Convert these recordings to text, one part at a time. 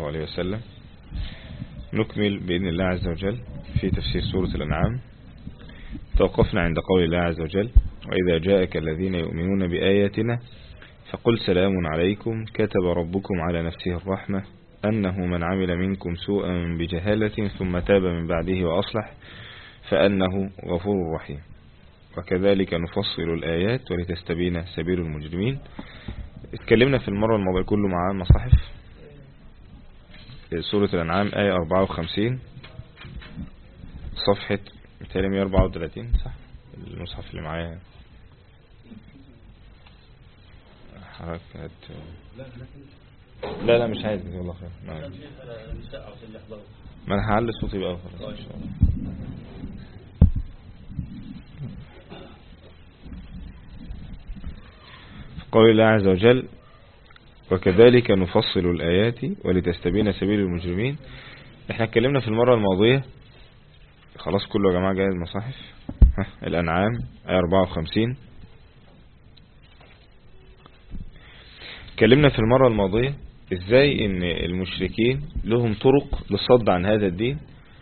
الله عليه وسلم. نكمل بإذن الله عز وجل في تفسير سورة الأنعام. توقفنا عند قول الله عز وجل: وإذا جاءك الذين يؤمنون بآياتنا فقل سلام عليكم كتب ربكم على نفسه الرحمة أنه من عمل منكم سوءا بجهالة ثم تاب من بعده وأصلح فأنه غفور رحيم. وكذلك نفصل الآيات ولتستبين سبيل المجرمين. اتكلمنا في المرة الماضية كله مع المصاحف سورة الأنعام آية 54 صفحة 134 صح المصحف اللي معايا حركات. لا مش عايز والله خير. ما انا هعلي صوتي بقى خلاص ان شاء الله. قول الله عز وجل: وكذلك نفصل الآيات ولتستبين سبيل المجرمين. احنا اتكلمنا في المرة الماضية خلاص كله يا جماعة جاي المصاحف الأنعام آية 54. اتكلمنا في المرة الماضية ازاي ان المشركين لهم طرق للصد عن هذا الدين.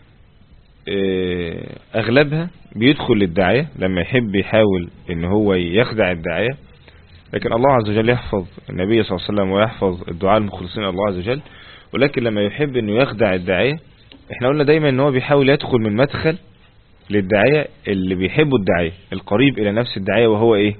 اغلبها بيدخل للداعية لما يحب يحاول ان هو يخدع الداعية، لكن الله عز وجل يحفظ النبي صلى الله عليه وسلم ويحفظ الدعاء المخلصين الله عز وجل. ولكن لما يحب انه يخدع الداعية، احنا قلنا دايما ان هو بيحاول يدخل من مدخل للداعية اللي بيحبوا الداعية القريب الى نفس الداعية، وهو ايه؟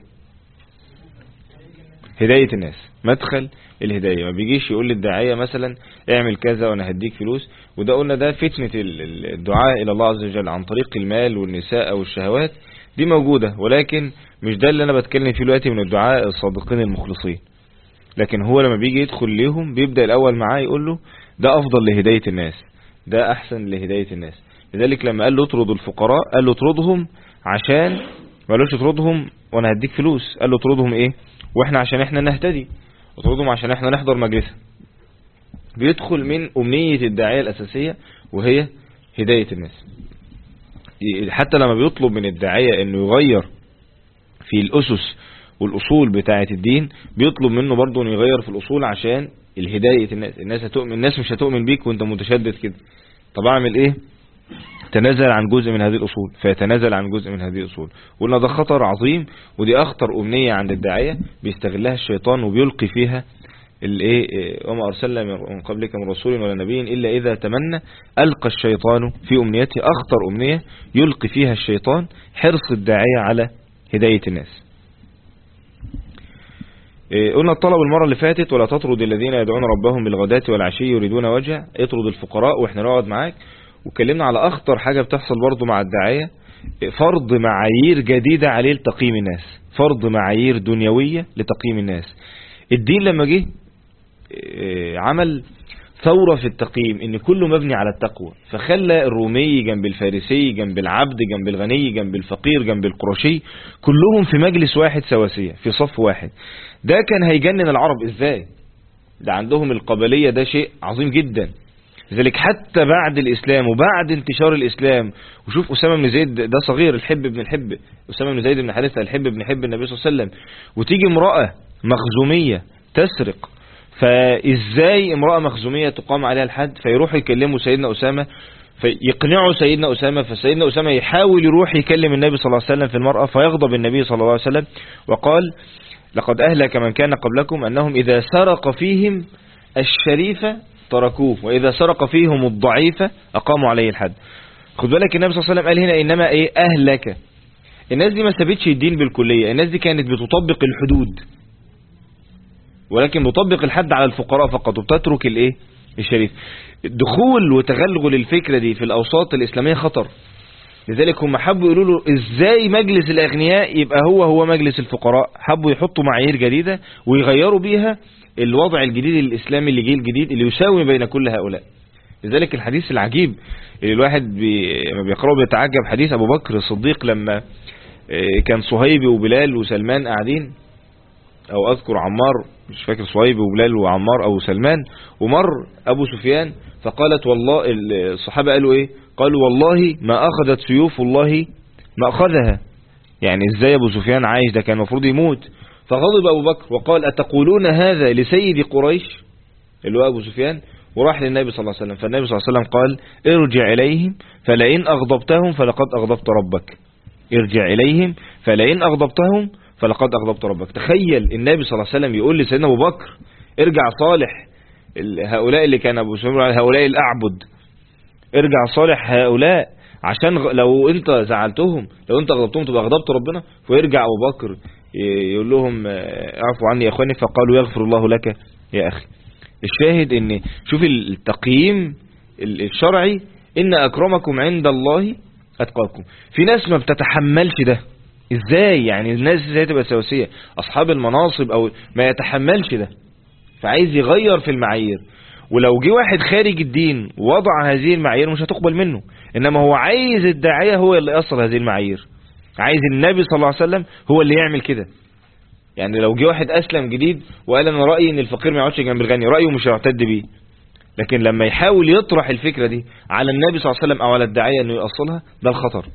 هداية الناس. مدخل الهداية. ما بيجيش يقول للداعية مثلا اعمل كذا وانا هديك فلوس، وده قلنا ده فتنة الدعاء الى الله عز وجل عن طريق المال والنساء او الشهوات. دي موجودة، ولكن مش ده اللي انا بتكلم فيه دلوقتي من الدعاء الصادقين المخلصين. لكن هو لما بيجي يدخل ليهم بيبدأ الاول معاه يقول له ده افضل لهداية الناس، ده احسن لهداية الناس. لذلك لما قال له اطرد الفقراء قال له اطردهم عشان ما قالوش اطردهم وانا هديك فلوس، قال له اطردهم ايه واحنا عشان احنا نهتدي، اطردهم عشان احنا نحضر مجلسه. بيدخل من أمنية الداعية الأساسية وهي هداية الناس. حتى لما بيطلب من الداعية انه يغير في الأسس والأصول بتاعة الدين، بيطلب منه برضه انه يغير في الأصول عشان الهداية الناس. الناس هتؤمن، الناس مش هتؤمن بيك وانت متشدد كده. طب اعمل ايه؟ تنازل عن جزء من هذه الأصول، فيتنازل عن جزء من هذه الأصول. وقلنا ده خطر عظيم، ودي أخطر أمنية عند الداعية بيستغلها الشيطان وبيلقي فيها وما أرسلنا من قبلك من رسول ولا نبي إلا إذا تمنى ألقى الشيطان في أمنيته. أخطر أمنية يلقي فيها الشيطان حرص الداعية على هداية الناس. قلنا الطلب المرة اللي فاتت: ولا تطرد الذين يدعون ربهم بالغداة والعشي يريدون وجهه، اطرد الفقراء. واحنا نقعد معاك واتكلمنا على أخطر حاجة بتحصل برضو مع الداعية: فرض معايير جديدة عليه لتقييم الناس، فرض معايير دنيوية لتقييم الناس. الدين لما جه عمل ثورة في التقييم، ان كله مبني على التقوى، فخلى الرومي جنب الفارسي جنب العبد جنب الغني جنب الفقير جنب القرشي كلهم في مجلس واحد سواسية في صف واحد. ده كان هيجنن العرب. ازاي؟ ده عندهم القبلية، ده شيء عظيم جدا. لذلك حتى بعد الإسلام وبعد انتشار الإسلام، وشوف أسامة بن زيد ده صغير الحب بن الحب، أسامة بن زيد بن حارثة الحب بن حب النبي صلى الله عليه وسلم، وتيجي امرأة مخزومية تسرق، فإزاي امرأة مخزومية تقام عليها الحد؟ فيروح يكلموا سيدنا أسامة فيقنعوا سيدنا أسامة، فسيدنا أسامة يحاول يروح يكلم النبي صلى الله عليه وسلم في المرأة، فيغضب النبي صلى الله عليه وسلم وقال: لقد أهلك من كان قبلكم أنهم إذا سرق فيهم الشريفة تركوه وإذا سرق فيهم الضعيفة أقاموا عليه الحد. خد بالك النبي صلى الله عليه وسلم قال هنا إنما إيه؟ أهلك. الناس دي ما سابتش الدين بالكلية، الناس دي كانت بتطبق الحدود، ولكن بتطبق الحد على الفقراء فقط وبتترك الايه؟ الشريف. دخول وتغلغل الفكرة دي في الأوساط الإسلامية خطر. لذلك هم حبوا يقولوا له ازاي مجلس الأغنياء يبقى هو مجلس الفقراء. حبوا يحطوا معايير جديدة ويغيروا بيها الوضع الجديد الإسلامي اللي جه الجديد اللي يساوي بين كل هؤلاء. لذلك الحديث العجيب اللي الواحد لما بيقرأه بيتعجب، حديث أبو بكر الصديق لما كان صهيب وبلال وسلمان قاعدين، أو أذكر عمار، مش فاكر صهيب وبلال وعمار أو سلمان، ومر أبو سفيان فقالت والله، الصحابة قالوا إيه؟ قالوا والله ما أخذت سيوف الله ما أخذها. يعني إزاي أبو سفيان عايش؟ ده كان المفروض يموت. فغضب أبو بكر وقال: أتقولون هذا لسيد قريش اللي هو أبو سفيان؟ وراح للنبي صلى الله عليه وسلم، فالنبي صلى الله عليه وسلم قال ارجع إليهم فلئن أغضبتهم فلقد أغضبت ربك. ارجع إليهم فلئن أغضبتهم فلقد أغضبت ربك. تخيل النبي صلى الله عليه وسلم يقول لسيدنا أبو بكر ارجع صالح هؤلاء اللي كان أبو سليمان هؤلاء الأعبد، ارجع صالح هؤلاء عشان لو انت زعلتهم لو انت غضبتهم تبقى غضبت ربنا. فيرجع أبو بكر يقول لهم اعفوا عني يا اخواني، فقالوا يغفر الله لك يا أخي. الشاهد ان شوف التقييم الشرعي، ان أكرمكم عند الله أتقاكم. في ناس ما بتتحملش ده، ازاي يعني الناس ازاي تبقى سواسية؟ أصحاب المناصب أو ما يتحملش ده، فعايز يغير في المعايير. ولو جه واحد خارج الدين ووضع هذه المعايير مش هتقبل منه، إنما هو عايز الداعية هو اللي يصل هذه المعايير، عايز النبي صلى الله عليه وسلم هو اللي يعمل كده. يعني لو جه واحد أسلم جديد وقال أنا رأيي إن الفقير ما يقعدش جنب الغني، رأيه مش هيعتد بيه، لكن لما يحاول يطرح الفكرة دي على النبي صلى الله عليه وسلم أو على الداعية إنه يأصلها، ده الخطر.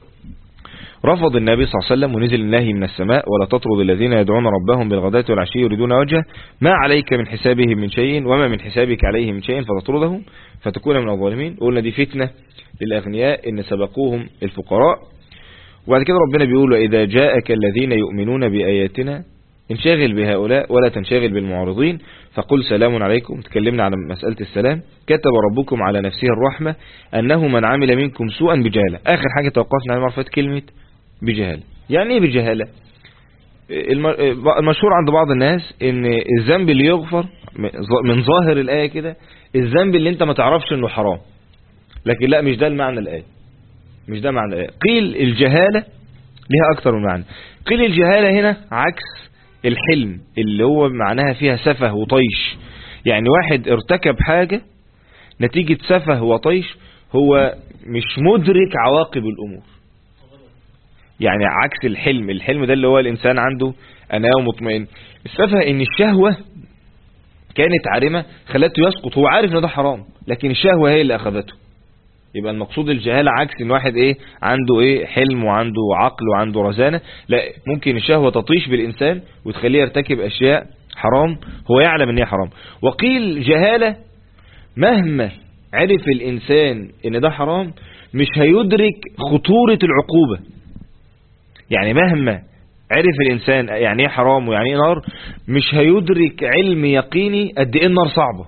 رفض النبي صلى الله عليه وسلم ونزل النهي من السماء ولا تطرد الذين يدعون ربهم بالغداة والعشي يريدون وجهه ما عليك من حسابهم من شيء وما من حسابك عليهم من شيء فتطردهم فتكون من الظالمين. قلنا دي فتنة للأغنياء إن سبقوهم الفقراء. وبعد كده ربنا بيقول وإذا جاءك الذين يؤمنون بآياتنا انشغل بهؤلاء ولا تنشغل بالمعرضين فقل سلام عليكم. تكلمنا على مسألة السلام. كتب ربكم على نفسه الرحمة أنه من عمل منكم سوءا بجهالة. آخر حاجة توقفنا على معرفة كلمة بجهالة. يعني ايه بجهالة؟ المشهور عند بعض الناس ان الذنب اللي يغفر من ظاهر الآية كده الذنب اللي انت ما تعرفش انه حرام، لكن لا، مش ده المعنى الآية، مش ده معنى الآية. قيل الجهالة لها اكتر من معنى. قيل الجهالة هنا عكس الحلم اللي هو معناها فيها سفه وطيش. يعني واحد ارتكب حاجة نتيجة سفه وطيش، هو مش مدرك عواقب الامور. يعني عكس الحلم. الحلم ده اللي هو الإنسان عنده أناة ومطمئن. السفه إن الشهوة كانت عارمة خلته يسقط، هو عارف إن ده حرام لكن الشهوة هي اللي أخذته. يبقى المقصود الجهالة عكس إن واحد عنده حلم وعنده عقل وعنده رزانة. لا، ممكن الشهوة تطيش بالإنسان وتخليه يرتكب أشياء حرام هو يعلم إن هي حرام. وقيل جهالة مهما عرف الإنسان إن ده حرام مش هيدرك خطورة العقوبة. يعني مهما عرف الإنسان يعني ايه حرام ويعني ايه نار مش هيدرك علم يقيني قد ايه النار صعبة.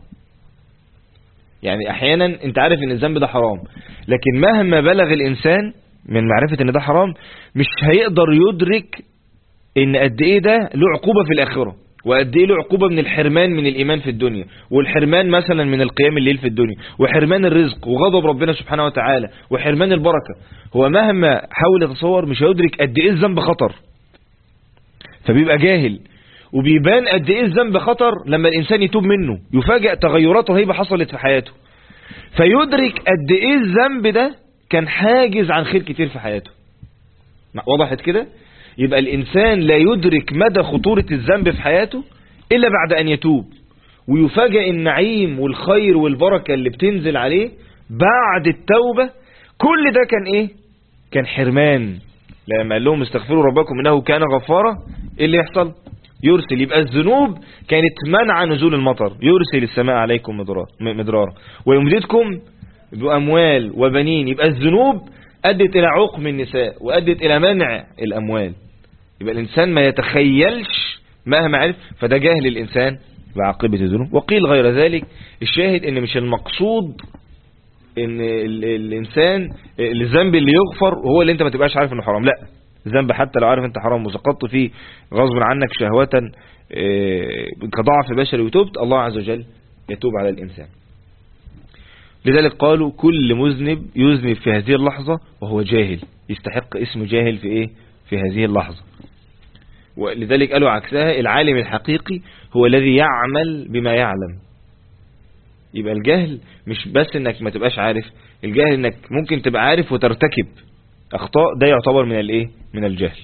يعني احيانا انت عارف ان الذنب ده حرام، لكن مهما بلغ الإنسان من معرفة ان ده حرام مش هيقدر يدرك ان قد ايه ده له عقوبة في الآخرة، وقد ايه له عقوبة من الحرمان من الإيمان في الدنيا، والحرمان مثلا من القيام الليل في الدنيا، وحرمان الرزق وغضب ربنا سبحانه وتعالى وحرمان البركة. هو مهما حاول يتصور مش هيدرك قد ايه الذنب خطر، فبيبقى جاهل. وبيبان قد ايه الذنب خطر لما الإنسان يتوب منه، يفاجئ تغيرات رهيبة حصلت في حياته، فيدرك قد ايه الذنب ده كان حاجز عن خير كتير في حياته. وضحت كده؟ يبقى الإنسان لا يدرك مدى خطورة الذنب في حياته إلا بعد أن يتوب، ويفاجئ النعيم والخير والبركة اللي بتنزل عليه بعد التوبة. كل ده كان كان حرمان. لما قال لهم استغفروا ربكم إنه كان غفارا، إيه اللي يحصل؟ يرسل. يبقى الذنوب كانت منع نزول المطر، يرسل السماء عليكم مدرارا ويمددكم بأموال وبنين. يبقى الذنوب أدت إلى عقم النساء وأدت إلى منع الأموال. يبقى الإنسان ما يتخيلش مهما عرف، فده جاهل الإنسان بعاقبة الذنوب. وقيل غير ذلك. الشاهد إن مش المقصود إن الإنسان الذنب اللي يغفر هو اللي أنت ما تبقاش عارف إنه حرام. لا، الذنب حتى لو عارف أنت حرام وسقطت فيه غصب عنك شهوة كضعف بشري وتوبت، الله عز وجل يتوب على الإنسان. لذلك قالوا كل مذنب يذنب في هذه اللحظة وهو جاهل، يستحق اسم جاهل في هذه اللحظة. ولذلك قالوا عكسها العالم الحقيقي هو الذي يعمل بما يعلم. يبقى الجهل مش بس انك ما تبقاش عارف، الجهل انك ممكن تبقى عارف وترتكب اخطاء، ده يعتبر من الجهل.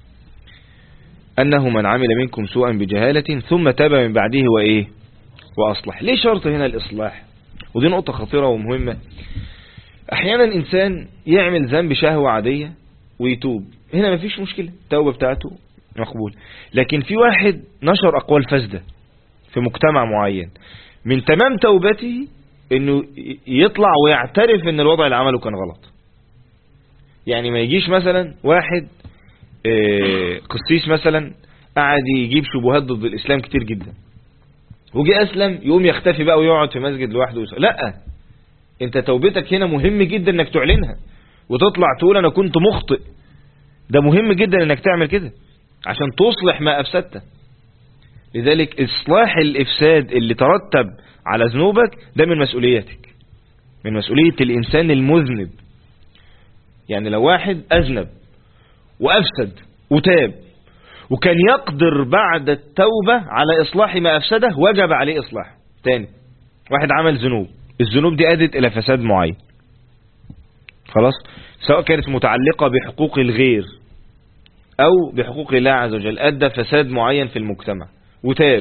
انه من عمل منكم سوءا بجهالة ثم تاب من بعده واصلح. ليه شرط هنا الاصلاح؟ ودي نقطة خطيرة ومهمة. احيانا انسان يعمل ذنب شهوة عادية ويتوب، هنا مفيش مشكلة، التوبة بتاعته مقبول. لكن في واحد نشر اقوال فاسدة في مجتمع معين، من تمام توبته انه يطلع ويعترف ان الوضع اللي عمله كان غلط. يعني ما يجيش مثلا واحد قسيس مثلا قاعد يجيب شبهات ضد الاسلام كتير جدا، وجي اسلم يقوم يختفي بقى ويقعد في مسجد لوحده لا، انت توبتك هنا مهم جدا انك تعلنها وتطلع تقول انا كنت مخطئ. ده مهم جدا انك تعمل كده عشان تصلح ما افسدته. لذلك اصلاح الافساد اللي ترتب على ذنوبك ده من مسؤوليتك، من مسؤولية الانسان المذنب. يعني لو واحد اذنب وافسد وتاب وكان يقدر بعد التوبة على اصلاح ما افسده، وجب عليه اصلاح. تاني، واحد عمل ذنوب، الذنوب دي ادت الى فساد معين، خلاص، سواء كانت متعلقة بحقوق الغير او بحقوق الله عز وجل، ادى فساد معين في المجتمع وتاب.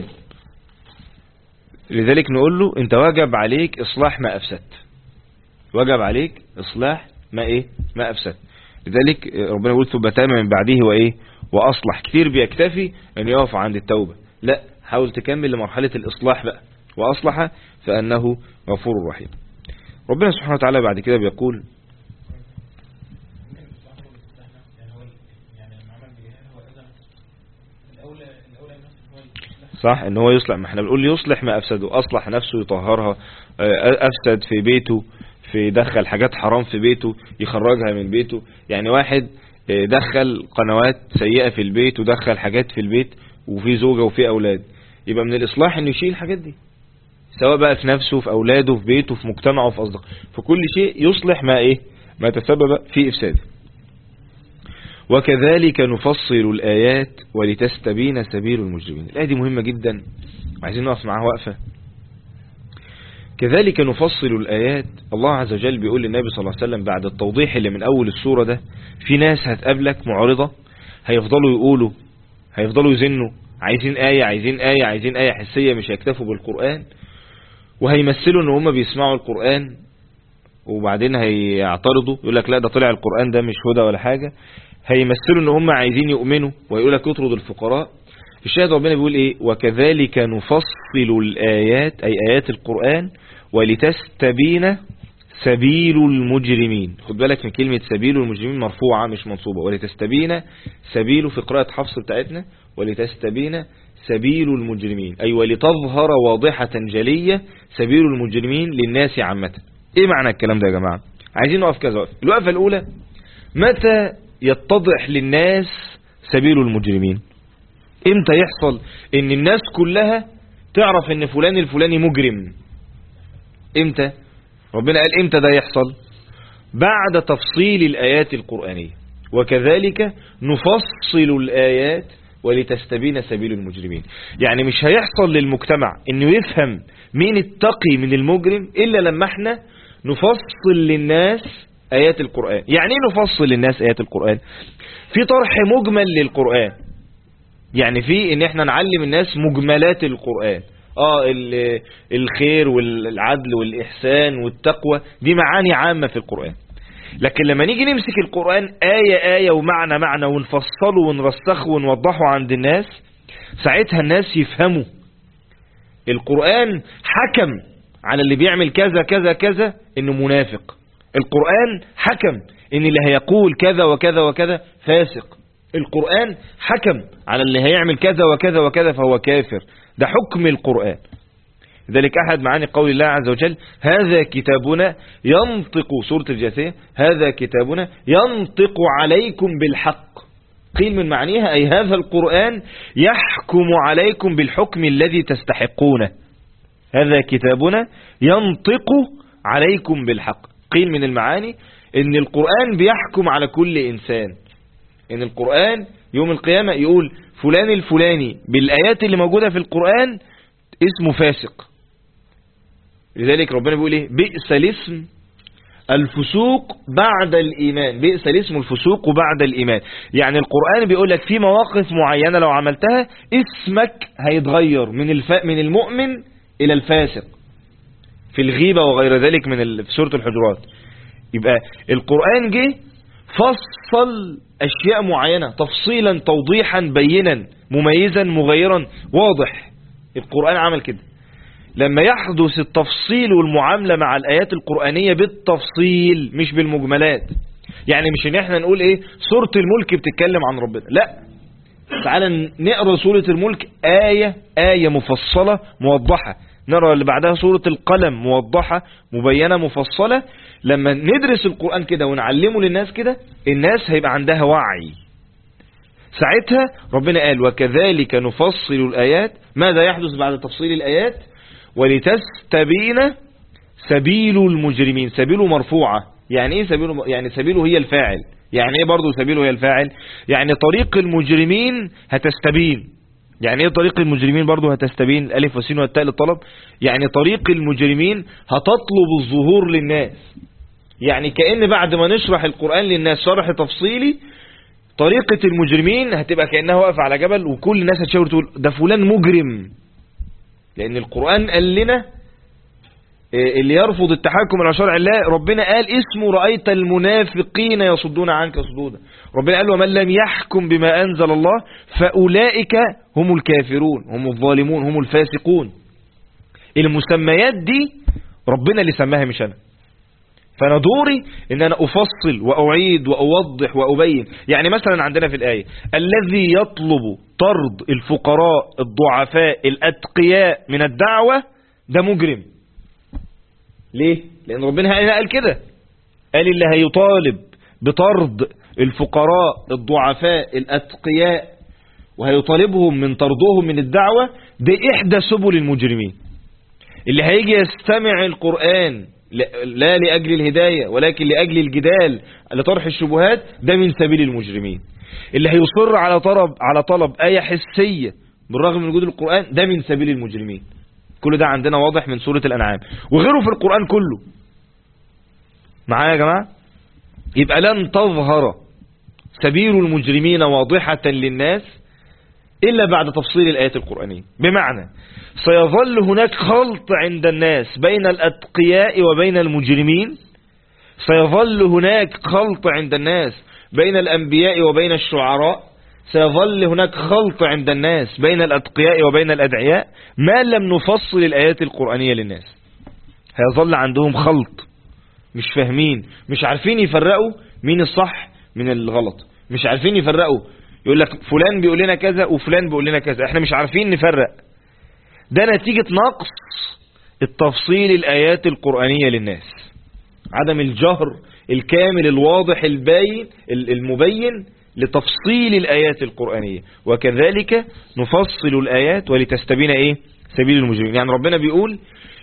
لذلك نقول له انت واجب عليك اصلاح ما افسدت، واجب عليك اصلاح ما افسدت. لذلك ربنا يقول ثم تاب من بعده واصلح. كتير بيكتفي ان يقف عند التوبة، لا، حاول تكمل لمرحلة الاصلاح بقى، واصلح فانه غفور رحيم. ربنا سبحانه وتعالى بعد كده بيقول صح ان هو يصلح، ما احنا بنقول يصلح ما افسده، اصلح نفسه يطهرها، افسد في بيته، في دخل حاجات حرام في بيته يخرجها من بيته. يعني واحد دخل قنوات سيئة في البيت ودخل حاجات في البيت وفي زوجة وفي اولاد، يبقى من الاصلاح انه يشيل الحاجات دي، سواء بقى في نفسه في اولاده في بيته في مجتمعه في اصدقائه، في كل شيء يصلح ما تسبب في افساده. وكذلك نفصل الآيات ولتستبين سبيل المجرمين. الآية دي مهمة جدا وعايزين نقف معاها وقفة. كذلك نفصل الآيات، الله عز وجل بيقول للنبي صلى الله عليه وسلم بعد التوضيح اللي من أول السورة ده، في ناس هتقابلك معارضة، هيفضلوا يزنوا عايزين آية عايزين آية عايزين آية حسية، مش هيكتفوا بالقرآن، وهيمثلوا ان هم بيسمعوا القرآن وبعدين هيعترضوا يقول لك لا ده طلع القرآن ده مش هدى ولا حاجة. هيمثلوا ان هم عايزين يؤمنوا ويقول لك اطرد الفقراء. الشاهد ربنا بيقول وكذلك نفصل الآيات، أي آيات القرآن، ولتستبين سبيل المجرمين. خد بالك من كلمة سبيل المجرمين مرفوعة مش منصوبة، ولتستبين سبيل في قراءة حفص بتاعتنا، ولتستبين سبيل المجرمين، أي ولتظهر واضحة جلية سبيل المجرمين للناس عامة. ايه معنى الكلام ده يا جماعة؟ عايزين نقف كذا وقف. الوقفة الأولى، متى يتضح للناس سبيل المجرمين؟ امتى يحصل ان الناس كلها تعرف ان فلان الفلاني مجرم؟ امتى؟ ربنا قال امتى ده يحصل؟ بعد تفصيل الآيات القرآنية. وكذلك نفصل الآيات ولتستبين سبيل المجرمين. يعني مش هيحصل للمجتمع انه يفهم مين التقي من المجرم الا لما احنا نفصل للناس آيات القرآن. يعني ايه نفصل للناس آيات القرآن؟ في طرح مجمل للقرآن، يعني في ان احنا نعلم الناس مجملات القرآن، الخير والعدل والإحسان والتقوى، دي معاني عامة في القرآن. لكن لما نيجي نمسك القرآن آية آية ومعنى معنى ونفصله ونرسخه ونوضحه عند الناس، ساعتها الناس يفهموا القرآن حكم على اللي بيعمل كذا كذا كذا انه منافق. القرآن حكم ان اللي هيقول كذا وكذا وكذا فاسق. القرآن حكم على اللي هيعمل كذا وكذا وكذا فهو كافر. ده حكم القرآن. ذلك أحد معاني قول الله عز وجل هذا كتابنا ينطق، سورة الجاثية، هذا كتابنا ينطق عليكم بالحق. قيل من معانيها أي هذا القرآن يحكم عليكم بالحكم الذي تستحقونه. هذا كتابنا ينطق عليكم بالحق. قيل من المعاني ان القرآن بيحكم على كل إنسان، ان القرآن يوم القيامة يقول فلان الفلاني بالآيات اللي موجودة في القرآن اسمه فاسق. لذلك ربنا بيقول بئس الاسم الفسوق بعد الإيمان. بئس الاسم الفسوق بعد الإيمان. يعني القرآن بيقول لك في مواقف معينة لو عملتها اسمك هيتغير من المؤمن إلى الفاسق، في الغيبة وغير ذلك في سورة الحجرات. يبقى القرآن جه فصل أشياء معينة تفصيلا توضيحا بينا مميزا مغيرا واضح. القرآن عمل كده. لما يحدث التفصيل والمعاملة مع الآيات القرآنية بالتفصيل مش بالمجملات. يعني مش ان احنا نقول ايه سورة الملك بتتكلم عن ربنا، لا، تعالى نقرأ سورة الملك آية مفصلة موضحة، نقرأ اللي بعدها سورة القلم موضحة مبينة مفصلة. لما ندرس القرآن كده ونعلمه للناس كده، الناس هيبقى عندها وعي. ساعتها ربنا قال وكذلك نفصل الآيات. ماذا يحدث بعد تفصيل الآيات؟ ولتستبين سبيل المجرمين. سبيله مرفوعة. يعني ايه سبيله؟ يعني سبيله هي الفاعل. يعني ايه برضو سبيله هي الفاعل؟ يعني طريق المجرمين هتستبين. يعني ايه طريق المجرمين برضو هتستبين؟ الالف والسين والتاء للطلب. يعني طريق المجرمين هتطلب الظهور للناس. يعني كأن بعد ما نشرح القرآن للناس شرح تفصيلي، طريقة المجرمين هتبقى كأنها واقف على جبل وكل الناس هتشاور تقول ده فلان مجرم. لأن القرآن قال لنا اللي يرفض التحكم إلى شرع الله، ربنا قال اسمه رأيت المنافقين يصدون عنك صدودا. ربنا قال ومن لم يحكم بما أنزل الله فأولئك هم الكافرون، هم الظالمون، هم الفاسقون. المسميات دي ربنا اللي سماها مش أنا. فأنا دوري ان انا افصل واعيد واوضح وابين. يعني مثلا عندنا في الآية الذي يطلب طرد الفقراء الضعفاء الاتقياء من الدعوة ده مجرم. ليه؟ لان ربنا قال كده، قال اللي هيطالب بطرد الفقراء الضعفاء الاتقياء وهيطالبهم من طردهم من الدعوة ده احدى سبل المجرمين. اللي هيجي يستمع القرآن لا لأجل الهداية ولكن لأجل الجدال لطرح الشبهات ده من سبيل المجرمين. اللي هيصر على طلب آية حسية بالرغم من وجود القرآن ده من سبيل المجرمين. كل ده عندنا واضح من سورة الأنعام وغيره في القرآن كله. معايا يا جماعة؟ يبقى لن تظهر سبيل المجرمين واضحة للناس إلا بعد تفصيل الآيات القرآنية. بمعنى سيظل هناك خلط عند الناس بين الأتقياء وبين المجرمين. سيظل هناك خلط عند الناس بين الأنبياء وبين الشعراء. سيظل هناك خلط عند الناس بين الأتقياء وبين الأدعياء ما لم نفصل الآيات القرآنية للناس. هيظل عندهم خلط، مش فاهمين، مش عارفين يفرقوا مين الصح من الغلط، مش عارفين يفرقوا. يقول لك فلان بيقول لنا كذا وفلان بيقول لنا كذا، احنا مش عارفين نفرق. ده نتيجة نقص التفصيل الآيات القرآنية للناس، عدم الجهر الكامل الواضح الباين المبين لتفصيل الآيات القرآنية. وكذلك نفصل الآيات ولتستبين ايه سبيل المجرمين. يعني ربنا بيقول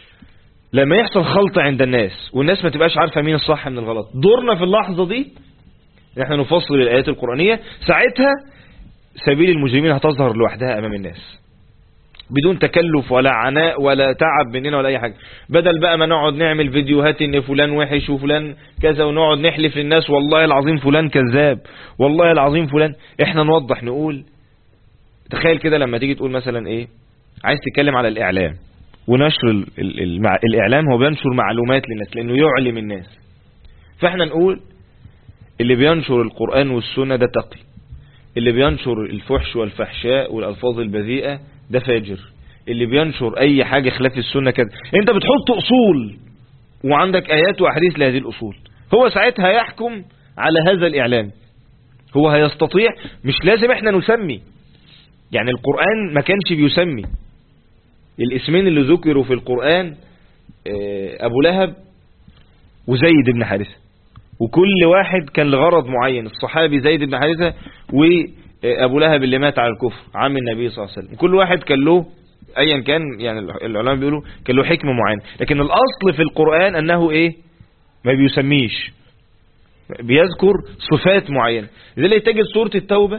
لما يحصل خلط عند الناس والناس ما تبقاش عارفة مين الصح من الغلط، دورنا في اللحظة دي نحن نفصل الآيات القرآنية. ساعتها سبيل المجرمين هتظهر لوحدها أمام الناس بدون تكلف ولا عناء ولا تعب مننا ولا أي حاجة. بدل بقى ما نقعد نعمل فيديوهات إن فلان وحش وفلان كذا ونقعد نحلف للناس والله العظيم فلان كذاب والله العظيم فلان، احنا نوضح نقول. تخيل كده لما تيجي تقول مثلا ايه عايز تتكلم على الإعلام ونشر الإعلام، هو بينشر معلومات للناس لأنه يعلم الناس. فاحنا نقول اللي بينشر القرآن والسنة ده تقي، اللي بينشر الفحش والفحشاء والألفاظ البذيئة ده فاجر، اللي بينشر أي حاجة خلاف السنة كده. انت بتحط أصول وعندك آيات وأحاديث لهذه الأصول. هو ساعتها يحكم على هذا الإعلام، هو هيستطيع. مش لازم احنا نسمي، يعني القرآن ما كانش بيسمي. الاسمين اللي ذكروا في القرآن أبو لهب وزيد بن حارثة، وكل واحد كان لغرض معين. الصحابي زيد بن حارثة وأبو لهب اللي مات على الكفر عم النبي صلى الله عليه وسلم، كل واحد كان له أيا كان، يعني العلماء بيقولوا كان له حكمة معينة. لكن الأصل في القرآن أنه إيه ما بيسميش، بيذكر صفات معينة. لذلك تجد سورة التوبة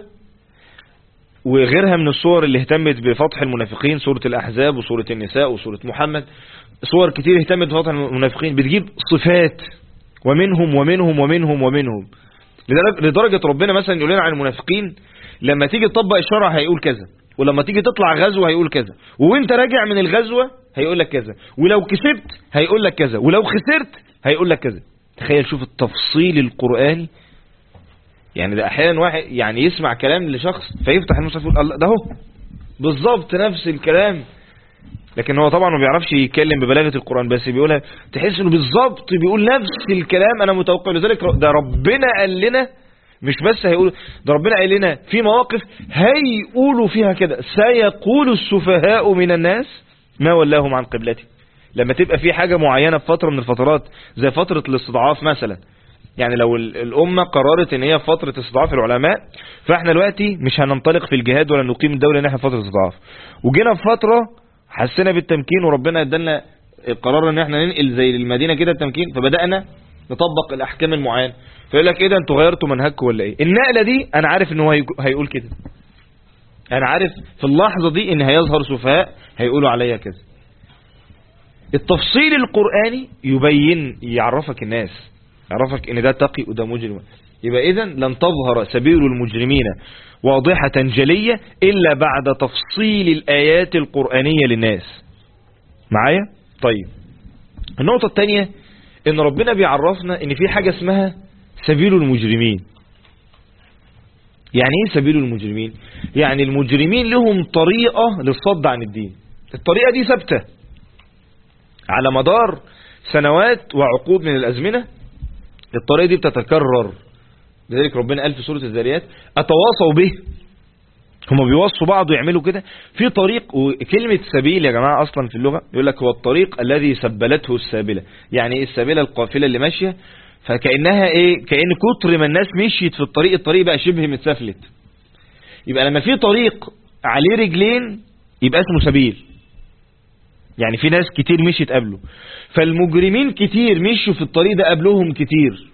وغيرها من الصور اللي اهتمت بفتح المنافقين، سورة الأحزاب وسورة النساء وسورة محمد، صور كتير اهتمت بفتح المنافقين، بتجيب صفات ومنهم ومنهم ومنهم ومنهم. لدرجة ربنا مثلا يقول لنا عن المنافقين لما تيجي تطبق الشرع هيقول كذا، ولما تيجي تطلع غزوة هيقول كذا، وانت راجع من الغزوة هيقول لك كذا، ولو كسبت هيقول لك كذا، ولو خسرت هيقول لك كذا. تخيل شوف التفصيل القرآني. يعني ده احيانا واحد يعني يسمع كلام لشخص فيفتح المصحف يقول الله ده هو بالظبط نفس الكلام لكن هو طبعا ما بيعرفش يتكلم ببلاغة القرآن، بس بيقولها تحس انه بالظبط بيقول نفس الكلام انا متوقع. لذلك ده ربنا قال لنا، مش بس هيقول، ده ربنا قال لنا في مواقف هيقولوا فيها كده: سيقول السفهاء من الناس ما ولاهم عن قبلته. لما تبقى في حاجة معينة في فترة من الفترات زي فترة الاستضعاف مثلا، يعني لو الأمة قررت ان هي في فترة استضعاف العلماء، فاحنا دلوقتي مش هننطلق في الجهاد ولا نقيم الدولة ان احنا في فترة استضعاف، وجينا في فترة حسنا بالتمكين وربنا ادالنا قرار ان احنا ننقل زي المدينة كده التمكين، فبدأنا نطبق الاحكام المعينة. فيقول لك ايه ده، انتوا غيرتوا منهجكم ولا ايه؟ النقلة دي انا عارف ان هو هيقول كده، انا عارف في اللحظة دي ان هيظهر سفهاء هيقولوا عليا كده. التفصيل القرآني يبين، يعرفك الناس، يعرفك ان ده تقي وده مجرم. يبقى اذا لن تظهر سبيل المجرمين واضحة جلية الا بعد تفصيل الايات القرآنية للناس. معايا؟ طيب، النقطة الثانية ان ربنا بيعرفنا ان في حاجة اسمها سبيل المجرمين. يعني ايه سبيل المجرمين؟ يعني المجرمين لهم طريقة للصد عن الدين، الطريقة دي ثابتة على مدار سنوات وعقود من الأزمنة، الطريقة دي بتتكرر. لذلك ربنا قال في سورة الذاريات: أتواصوا به، هم بيوصوا بعض ويعملوا كده في طريق. وكلمة سبيل يا جماعة أصلا في اللغة يقول لك هو الطريق الذي سبلته السابلة. يعني إيه السابلة؟ القافلة اللي ماشية، فكأنها إيه، كأن كتر ما الناس مشيت في الطريق بقى شبه متسفلت. يبقى لما في طريق عليه رجلين يبقى اسمه سبيل، يعني في ناس كتير مشيت قبله. فالمجرمين كتير مشوا في الطريق ده قبلهم كتير.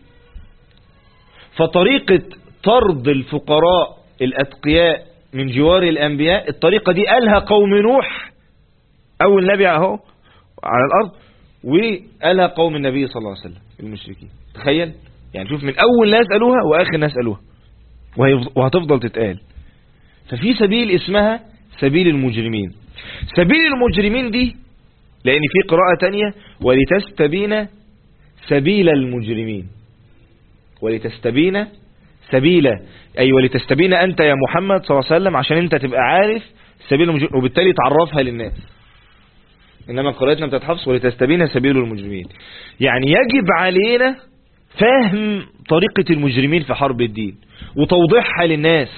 فطريقة طرد الفقراء الأتقياء من جوار الأنبياء، الطريقة دي قالها قوم نوح أول نبي اهو على الأرض، وقالها قوم النبي صلى الله عليه وسلم المشركين. تخيل يعني، شوف من أول ناس قالوها وآخر ناس قالوها وهتفضل تتقال. ففي سبيل اسمها سبيل المجرمين. سبيل المجرمين دي لأن في قراءة تانية: ولتستبين سبيل المجرمين. ولتستبين سبيلا، أي ولتستبين أنت يا محمد صلى الله عليه وسلم عشان أنت تبقى عارف سبيل المجرمين وبالتالي تعرفها للناس. إنما قراءتنا بتتحفظ ولتستبين سبيل المجرمين، يعني يجب علينا فهم طريقة المجرمين في حرب الدين وتوضيحها للناس.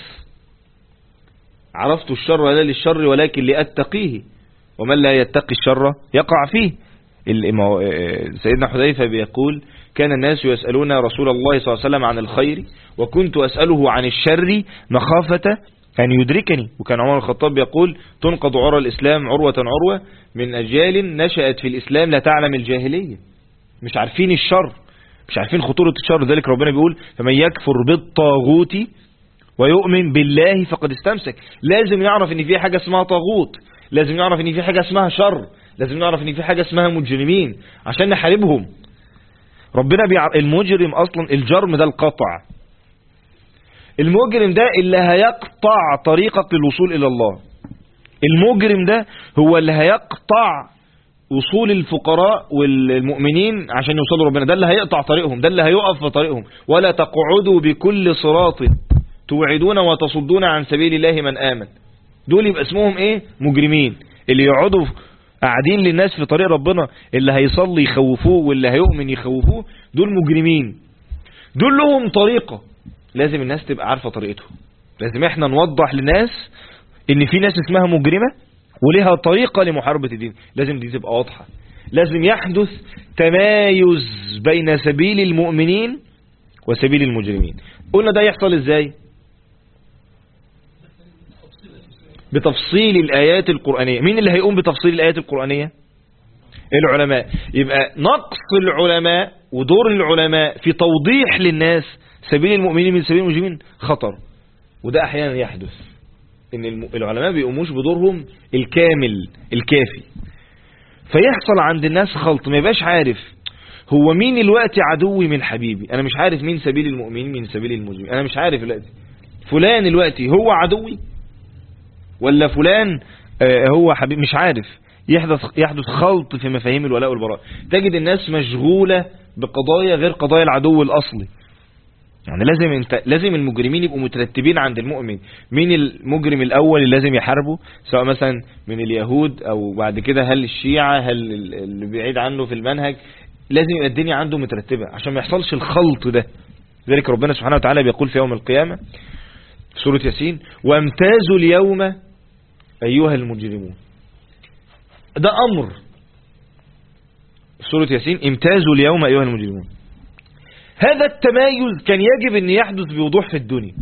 عرفت الشر لا للشر ولكن لأتقيه، ومن لا يتقي الشر يقع فيه. سيدنا حذيفة بيقول: كان الناس يسألون رسول الله صلى الله عليه وسلم عن الخير وكنت أسأله عن الشر مخافة أن يدركني. وكان عمر الخطاب بيقول: تنقض عرى الإسلام عروة عروة من أجيال نشأت في الإسلام لا تعلم الجاهلية. مش عارفين الشر، مش عارفين خطورة الشر. ذلك ربنا بيقول: فمن يكفر بالطاغوت ويؤمن بالله فقد استمسك. لازم يعرف ان في حاجة اسمها طاغوت، لازم يعرف ان في حاجة اسمها شر، لازم يعرف ان في حاجة اسمها مجرمين عشان نحاربهم. ربنا المجرم اصلا الجرم ده القطع، المجرم ده اللي هيقطع طريقك للوصول الى الله. المجرم ده هو اللي هيقطع وصول الفقراء والمؤمنين عشان يوصلوا ربنا، ده اللي هيقطع طريقهم، ده اللي هيقف في طريقهم. ولا تقعدوا بكل صراط توعدون وتصدون عن سبيل الله من آمن. دول يبقى اسمهم ايه؟ مجرمين. اللي يقعدوا قاعدين للناس في طريق ربنا، اللي هيصلي يخوفوه واللي هيؤمن يخوفوه، دول مجرمين. دول لهم طريقة، لازم الناس تبقى عارفة طريقتهم. لازم احنا نوضح للناس ان في ناس اسمها مجرمة ولها طريقة لمحاربة الدين، لازم دي تبقى واضحة. لازم يحدث تمايز بين سبيل المؤمنين وسبيل المجرمين. قلنا ده يحصل ازاي؟ بتفصيل الآيات القرآنية. مين اللي هيقوم بتفصيل الآيات القرآنية؟ العلماء. يبقى نقص العلماء ودور العلماء في توضيح للناس سبيل المؤمنين من سبيل المجرمين خطر. وده أحيانا يحدث إن العلماء بيقوموش بدورهم الكامل الكافي، فيحصل عند الناس خلط، ما يبقاش عارف هو مين الوقت عدوي من حبيبي. أنا مش عارف مين سبيل المؤمنين من سبيل المجرمين. أنا مش عارف الوقت فلان الوقت هو عدوي ولا فلان هو حبيب، مش عارف. يحدث خلط في مفاهيم الولاء والبراء. تجد الناس مشغولة بقضايا غير قضايا العدو الأصلي. يعني لازم المجرمين يبقوا مترتبين عند المؤمن. مين المجرم الاول اللي لازم يحاربه، سواء مثلا من اليهود او بعد كده هل الشيعة، هل اللي بعيد عنه في المنهج. لازم يبقى الدنيا عنده مترتبة عشان ما يحصلش الخلط ده. لذلك ربنا سبحانه وتعالى بيقول في يوم القيامة في سورة ياسين: وامتازوا اليوم ايها المجرمون. ده امر في سورة ياسين، امتازوا اليوم ايها المجرمون. هذا التمايز كان يجب ان يحدث بوضوح في الدنيا،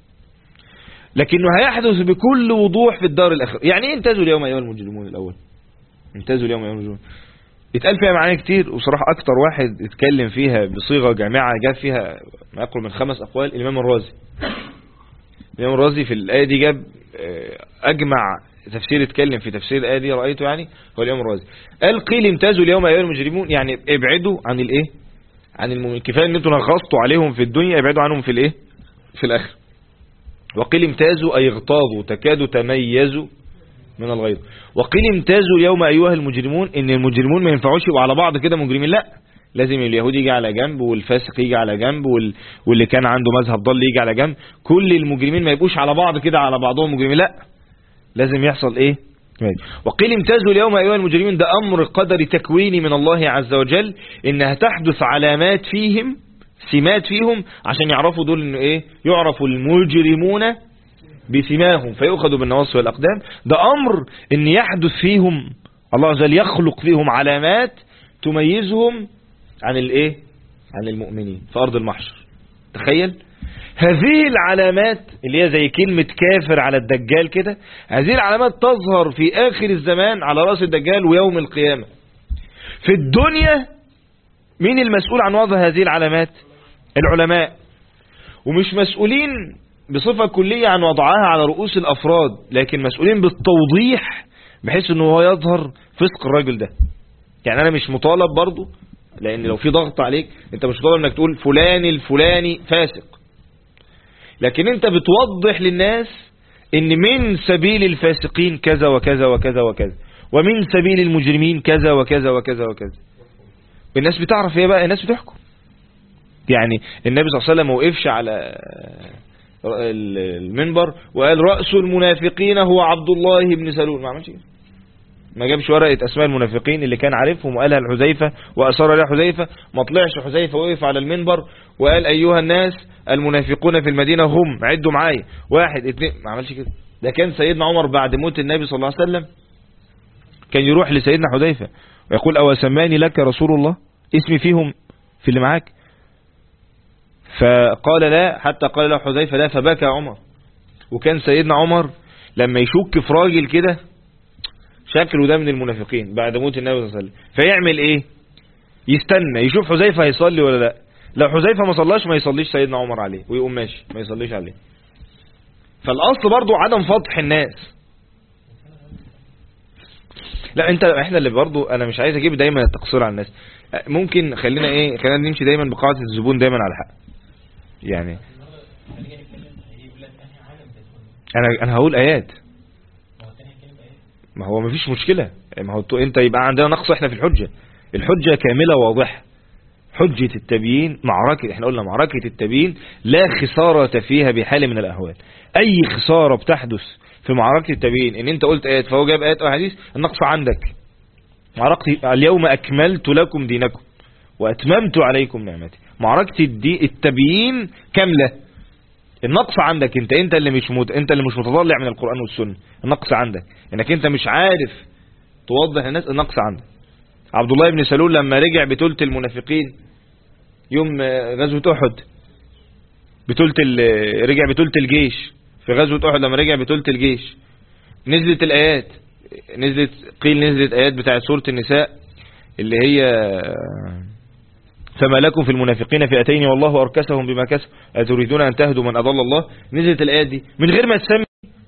لكنه هيحدث بكل وضوح في الدار الاخره. يعني ايه امتازوا اليوم ايها المجرمون؟ الاول امتازوا اليوم ايها المجرمون اتقال فيها معاني كتير، وصراحة اكتر واحد اتكلم فيها بصيغة جامعة جاب فيها ما يقرب من 5 اقوال الامام الرازي. الامام الرازي في الايه دي جاب اجمع تفسير اتكلم في تفسير الايه دي رايته، يعني هو الامام الرازي. قال: قيل امتازوا اليوم ايها المجرمون، يعني ابعدوا عن الايه، عن المؤمنين. كفايه ان انتوا نغصتوا عليهم في الدنيا، ابعدوا عنهم في الايه، في الاخره. وقيل امتازوا اي اغتاظوا، تكادوا تميزوا من الغيظ. وقيل امتازوا اليوم ايها المجرمون، ان المجرمون ما ينفعوش يبقوا على بعض كده مجرمين، لا، لازم اليهودي يجي على جنب، والفاسق يجي على جنب، واللي كان عنده مذهب ضل يجي على جنب. كل المجرمين ما يبقوش على بعض كده على بعضهم مجرمين، لا، لازم يحصل ايه. وقيل امتازوا اليوم ايها المجرمين، ده امر قدري تكويني من الله عز وجل، انها تحدث علامات فيهم، سمات فيهم، عشان يعرفوا دول انه ايه، يعرفوا المجرمون بسماهم فيؤخذوا بالنواصي والاقدام. ده امر ان يحدث فيهم، الله عز وجل يخلق فيهم علامات تميزهم عن الايه، عن المؤمنين في ارض المحشر. تخيل هذه العلامات اللي هي زي كلمة كافر على الدجال كده، هذه العلامات تظهر في آخر الزمان على رأس الدجال ويوم القيامة. في الدنيا مين المسؤول عن وضع هذه العلامات؟ العلماء. ومش مسؤولين بصفة كلية عن وضعها على رؤوس الأفراد، لكن مسؤولين بالتوضيح بحيث أنه هو يظهر فسق الرجل ده. يعني أنا مش مطالب برضو، لأن لو في ضغط عليك أنت مش مطالب أنك تقول فلان الفلاني فاسق، لكن انت بتوضح للناس ان من سبيل الفاسقين كذا وكذا وكذا وكذا، ومن سبيل المجرمين كذا وكذا وكذا وكذا. الناس بتعرف ايه بقى، الناس بتحكم. يعني النبي صلى الله عليه وسلم ما وقفش على المنبر وقال رأس المنافقين هو عبد الله بن سلول، ما عملش كده. ما جابش ورقة اسماء المنافقين اللي كان عارفهم وقالها لحذيفة وأصر عليها حذيفة. ما طلعش حذيفة وقف على المنبر وقال أيها الناس المنافقون في المدينة هم، عدوا معايا 1 2، ما عملش كده. ده كان سيدنا عمر بعد موت النبي صلى الله عليه وسلم كان يروح لسيدنا حذيفة ويقول أو سماني لك رسول الله، اسمي فيهم في اللي معاك؟ فقال لا، حتى قال له حذيفة لا، فبكى عمر. وكان سيدنا عمر لما يشك في راجل كده شكله ده من المنافقين بعد موت النبي صلى الله عليه وسلم، فيعمل ايه؟ يستنى يشوف حذيفة هيصلي ولا لا. لو حذيفة ما صلاش ما يصليش سيدنا عمر عليه، ويقوم ماشي ما يصليش عليه. فالاصل برضو عدم فضح الناس. لا احنا اللي برضو، انا مش عايز اجيب دايما التقصير على الناس. ممكن خلينا نمشي دايما بقاعدة الزبون دايما على حق. يعني انا هقول ايات، ما هو مفيش مشكلة. ما هو انت يبقى عندنا نقص احنا في الحجة كاملة واضحة. حجة التبيين معركة، احنا قلنا معركة التبيين لا خسارة فيها بحال من الأحوال. أي خسارة بتحدث في معركة التبيين ان انت قلت آيات فهو جاب آيات أو حديث، النقص عندك. معركة اليوم أكملت لكم دينكم وأتممت عليكم نعمتي، معركة التبيين كاملة. النقص عندك انت اللي مش متطلع من القرآن والسنة. النقص عندك انك انت مش عارف توضح الناس، النقص عندك. عبد الله بن سلول لما رجع بتلت المنافقين يوم غزوة أحد، رجع بتلت الجيش في غزوة أحد. لما رجع بتلت الجيش نزلت الآيات، نزلت آيات بتاعت سورة النساء اللي هي فما لكم في المنافقين فئتين والله أركسهم بما كسبوا أتريدون أن تهدوا من أضل الله. نزلت الآيات دي من غير ما تسمي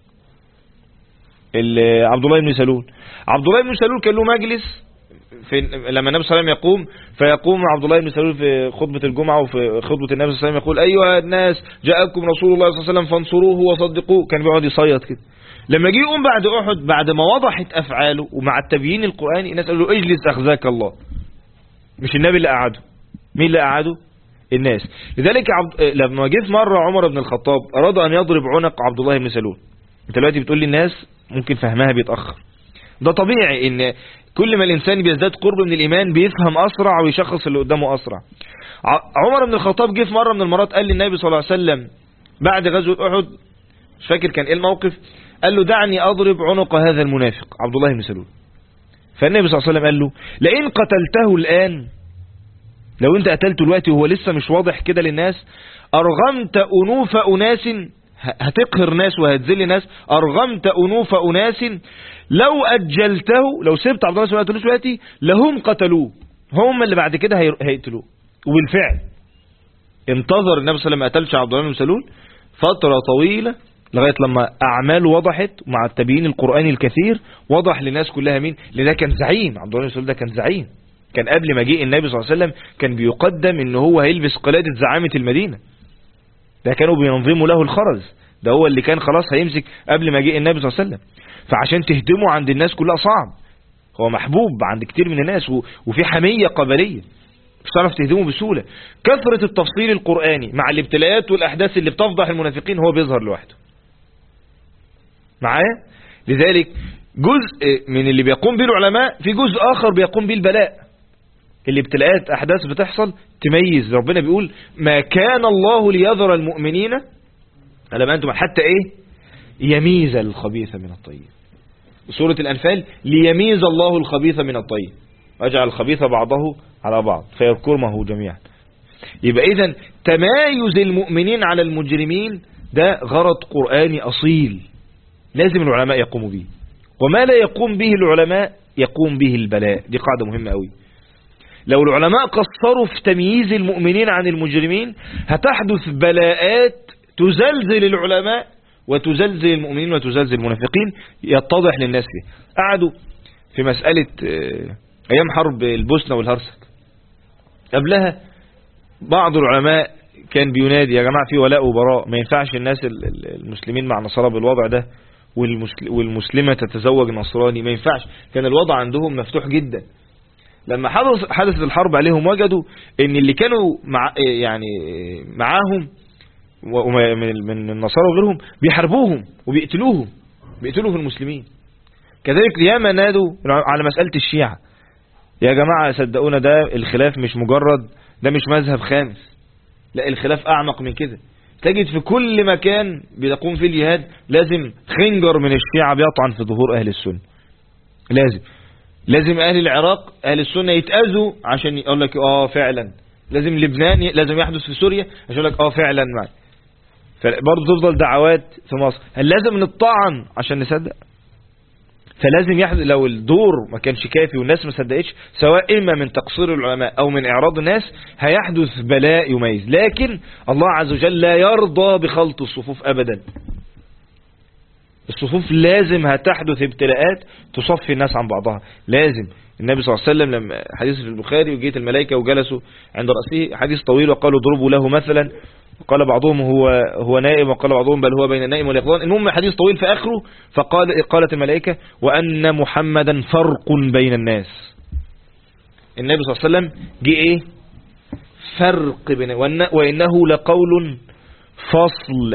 عبد الله بن سلول. عبد الله بن سلول كان له مجلس لما النبي صلى الله عليه وسلم يقوم، فيقوم عبد الله بن سلول في خطبة الجمعة وفي خطبة النبي صلى الله عليه وسلم يقول أيها الناس جاءكم رسول الله صلى الله عليه وسلم فانصروه وصدقوه. كان بيقعد يصيط كده. لما جه يقوم بعد أحد بعد ما وضحت أفعاله ومع التبيين القرآني، الناس قالوا له اجلس أخزاك الله. مش النبي اللي قعده، مين اللي قعده؟ الناس. لذلك لما جه مرة عمر بن الخطاب أراد أن يضرب عنق عبد الله بن سلول. انت دلوقتي بتقول للناس ممكن فهمها بيتأخر، ده طبيعي ان كل ما الإنسان بيزداد قرب من الإيمان بيفهم أسرع ويشخص اللي قدامه أسرع. عمر بن الخطاب جه في مرة من المرات قال للنبي صلى الله عليه وسلم بعد غزوة أحد، مش فاكر كان ايه الموقف، قال له دعني أضرب عنق هذا المنافق عبد الله بن سلول. فالنبي صلى الله عليه وسلم قال له لئن قتلته الآن، لو انت قتلته دلوقتي وهو لسه مش واضح كده للناس، أرغمت أنوف أناس، هتقهر ناس وهتذل ناس، أرغمت أنوف أناس لو أجلته، لو سبت عبد الله بن سلول دلوقتي لهم قتلوه، هم اللي بعد كده هيقتلوه. وبالفعل انتظر النبي صلى الله عليه وسلم ما قتلش عبد الله بن سلول فترة طويلة لغاية لما أعماله وضحت مع التبيين القرآني الكثير، وضح للناس كلها مين، لأن ده كان زعيم، عبد الله بن سلول ده كان زعيم، كان قبل مجيء النبي صلى الله عليه وسلم كان بيقدم ان هو هيلبس قلادة زعامة المدينة، ده كانوا بينظموا له الخرز، ده هو اللي كان خلاص هيمسك قبل مجيء النبي صلى الله عليه وسلم. فعشان تهدمه عند الناس كلها صعب، هو محبوب عند كتير من الناس وفي حمية قبلية، مش تعرف تهدمه بسهولة. كثرة التفصيل القرآني مع الابتلاءات والأحداث اللي بتفضح المنافقين هو بيظهر لوحده معاه. لذلك جزء من اللي بيقوم به العلماء في جزء آخر بيقوم به البلاء. الابتلاءات أحداث بتحصل تميز، ربنا بيقول ما كان الله ليذر المؤمنين على ما أنتم حتى إيه يميز الخبيث من الطيب. سورة الأنفال ليميز الله الخبيث من الطيب ويجعل الخبيث بعضه على بعض فيركمه جميعا. يبقى إذن تمايز المؤمنين على المجرمين ده غرض قرآني أصيل لازم العلماء يقوموا به، وما لا يقوم به العلماء يقوم به البلاء. دي قاعدة مهمة قوي. لو العلماء قصروا في تمييز المؤمنين عن المجرمين هتحدث بلاءات تزلزل العلماء وتزلزل المؤمنين وتزلزل المنافقين، يتضح للناس فيه. قعدوا في مسألة أيام حرب البوسنة والهرسك، قبلها بعض العلماء كان بينادي يا جماعة في ولاء وبراء، ما ينفعش الناس المسلمين مع النصارى بالوضع ده والمسلمة تتزوج نصراني، ما ينفعش. كان الوضع عندهم مفتوح جدا. لما حدثت الحرب عليهم وجدوا ان اللي كانوا معاهم من النصارى وغيرهم بيحاربوهم وبيقتلوهم، بيقتلوا في المسلمين. كذلك ياما نادوا على مسألة الشيعة، يا جماعة صدقونا ده الخلاف مش مجرد، ده مش مذهب خامس، لا الخلاف أعمق من كده. تجد في كل مكان بيقوم فيه الجهاد لازم خنجر من الشيعة بيطعن في ظهور أهل السنة، لازم أهل العراق أهل السنة يتأذوا عشان يقول لك فعلا، لازم لبنان لازم يحدث في سوريا عشان يقول لك فعلا معي. فبرضه تفضل دعوات في مصر، هل لازم نطعن عشان نصدق؟ فلازم يحدث. لو الدور ما كانش كافي والناس ما صدقتش، سواء إما من تقصير العلماء أو من إعراض الناس، هيحدث بلاء يميز. لكن الله عز وجل لا يرضى بخلط الصفوف أبدا. الصفوف لازم هتحدث ابتلاءات تصفي الناس عن بعضها، لازم. النبي صلى الله عليه وسلم لما حديث في البخاري وجيت الملائكة وجلسوا عند رأسه، حديث طويل، وقالوا ضربوا له مثلا، وقال بعضهم هو نائم، وقال بعضهم بل هو بين النائم واليقظان. المهم حديث طويل في آخره قالت الملائكة وأن محمدا فرق بين الناس. النبي صلى الله عليه وسلم جه ايه؟ فرق بين، وإنه لقول فصل.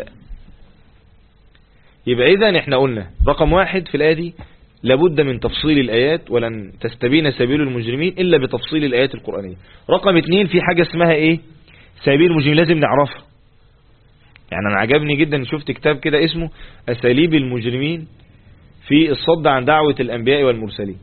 يبقى إذن احنا قلنا رقم 1 في الآية دي لابد من تفصيل الآيات، ولن تستبين سبيل المجرمين إلا بتفصيل الآيات القرآنية. رقم 2 في حاجة اسمها ايه؟ سبيل المجرمين، لازم نعرفها. يعني أنا عجبني جدا، شفت كتاب كده اسمه أساليب المجرمين في الصد عن دعوة الأنبياء والمرسلين،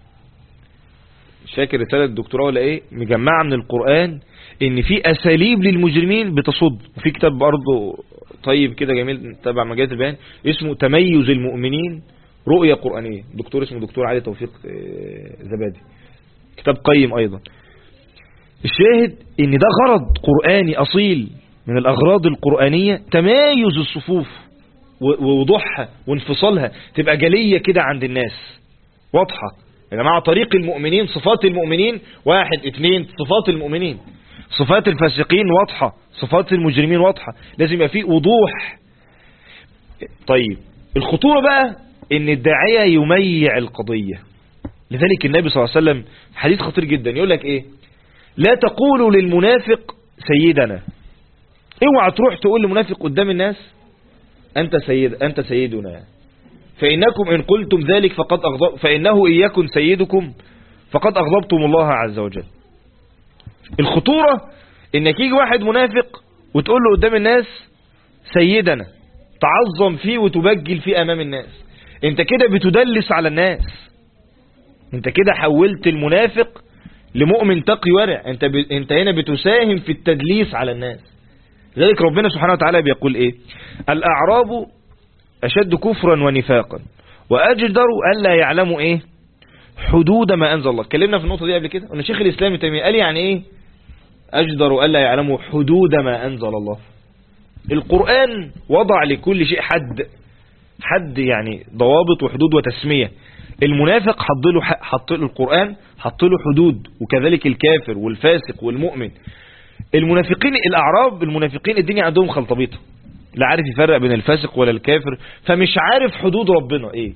مش فاكر رسالة الدكتوراه ولا ايه، مجمعة من القرآن ان في أساليب للمجرمين بتصد. وفي كتاب برضه طيب كده جميل تبع مجلة البيان اسمه تميز المؤمنين رؤية قرآنية، دكتور اسمه دكتور علي توفيق زبادي، كتاب قيم أيضا. الشاهد ان ده غرض قرآني أصيل من الأغراض القرآنية، تمايز الصفوف ووضوحها وانفصالها تبقى جلية كده عند الناس واضحة. يا جماعة طريق المؤمنين، صفات المؤمنين 1 2، صفات المؤمنين، صفات الفاسقين واضحة، صفات المجرمين واضحة، لازم يبقى فيه وضوح. طيب الخطورة بقى ان الداعية يميع القضية. لذلك النبي صلى الله عليه وسلم حديث خطير جدا يقول لك ايه؟ لا تقولوا للمنافق سيدنا. اوعى تروح تقول لمنافق قدام الناس أنت سيدنا، فإنكم إن قلتم ذلك فإنه إن يكن سيدكم فقد أغضبتم الله عز وجل. الخطورة إنك يجي واحد منافق وتقول له قدام الناس سيدنا، تعظم فيه وتبجل فيه أمام الناس. انت كده بتدلس على الناس، انت كده حولت المنافق لمؤمن تقي ورع. انت هنا بتساهم في التدليس على الناس. لذلك ربنا سبحانه وتعالى بيقول ايه؟ الأعراب أشد كفرا ونفاقا وأجدر ألا يعلموا ايه حدود ما أنزل الله. اتكلمنا في النقطة دي قبل كده، قلنا شيخ الإسلام ابن تيمية قال يعني ايه أجدر ألا يعلموا حدود ما أنزل الله. القرآن وضع لكل شيء حد يعني ضوابط وحدود وتسمية. المنافق حط له القرآن حط له حدود، وكذلك الكافر والفاسق والمؤمن. المنافقين الأعراب المنافقين الدنيا عندهم خلطبيطة، لا عارف يفرق بين الفاسق ولا الكافر، فمش عارف حدود ربنا ايه.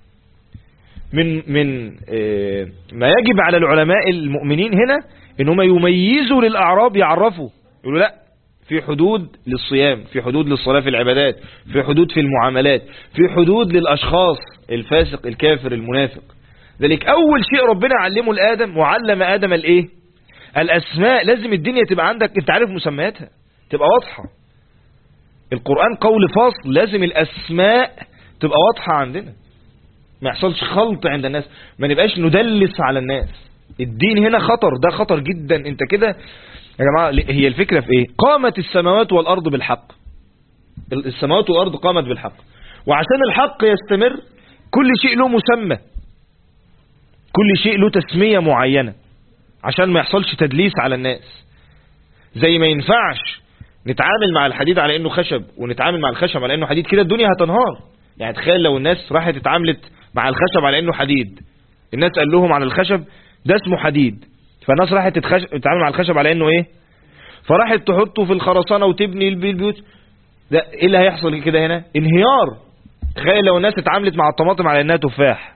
من ما يجب على العلماء المؤمنين هنا ان هم يميزوا للأعراب، يعرفوا يقولوا لا، في حدود للصيام، في حدود للصلاة في العبادات، في حدود في المعاملات، في حدود للأشخاص الفاسق الكافر المنافق. ذلك أول شيء ربنا علمه لآدم وعلم آدم الايه؟ الأسماء. لازم الدنيا تبقى عندك انت عارف مسمياتها، تبقى واضحة. القرآن قول فاصل، لازم الأسماء تبقى واضحة عندنا، ما يحصلش خلط عند الناس، ما نبقاش ندلس على الناس. الدين هنا خطر، ده خطر جدا. انت كده يا جماعة، هي الفكرة في ايه؟ قامت السماوات والأرض بالحق. السماوات والأرض قامت بالحق، وعشان الحق يستمر كل شيء له مسمى، كل شيء له تسمية معينة عشان ما يحصلش تدليس على الناس. زي ما ينفعش نتعامل مع الحديد على انه خشب ونتعامل مع الخشب على انه حديد، كده الدنيا هتنهار. يعني تخيل لو الناس راحت اتعاملت مع الخشب على انه حديد، الناس قال لهم على الخشب ده اسمه حديد، فالناس راحت تتعامل مع الخشب على انه ايه، فراحت تحطه في الخرسانة وتبني البيوت. ده ايه اللي هيحصل كده هنا؟ انهيار. تخيل لو الناس اتعاملت مع الطماطم على انها تفاح،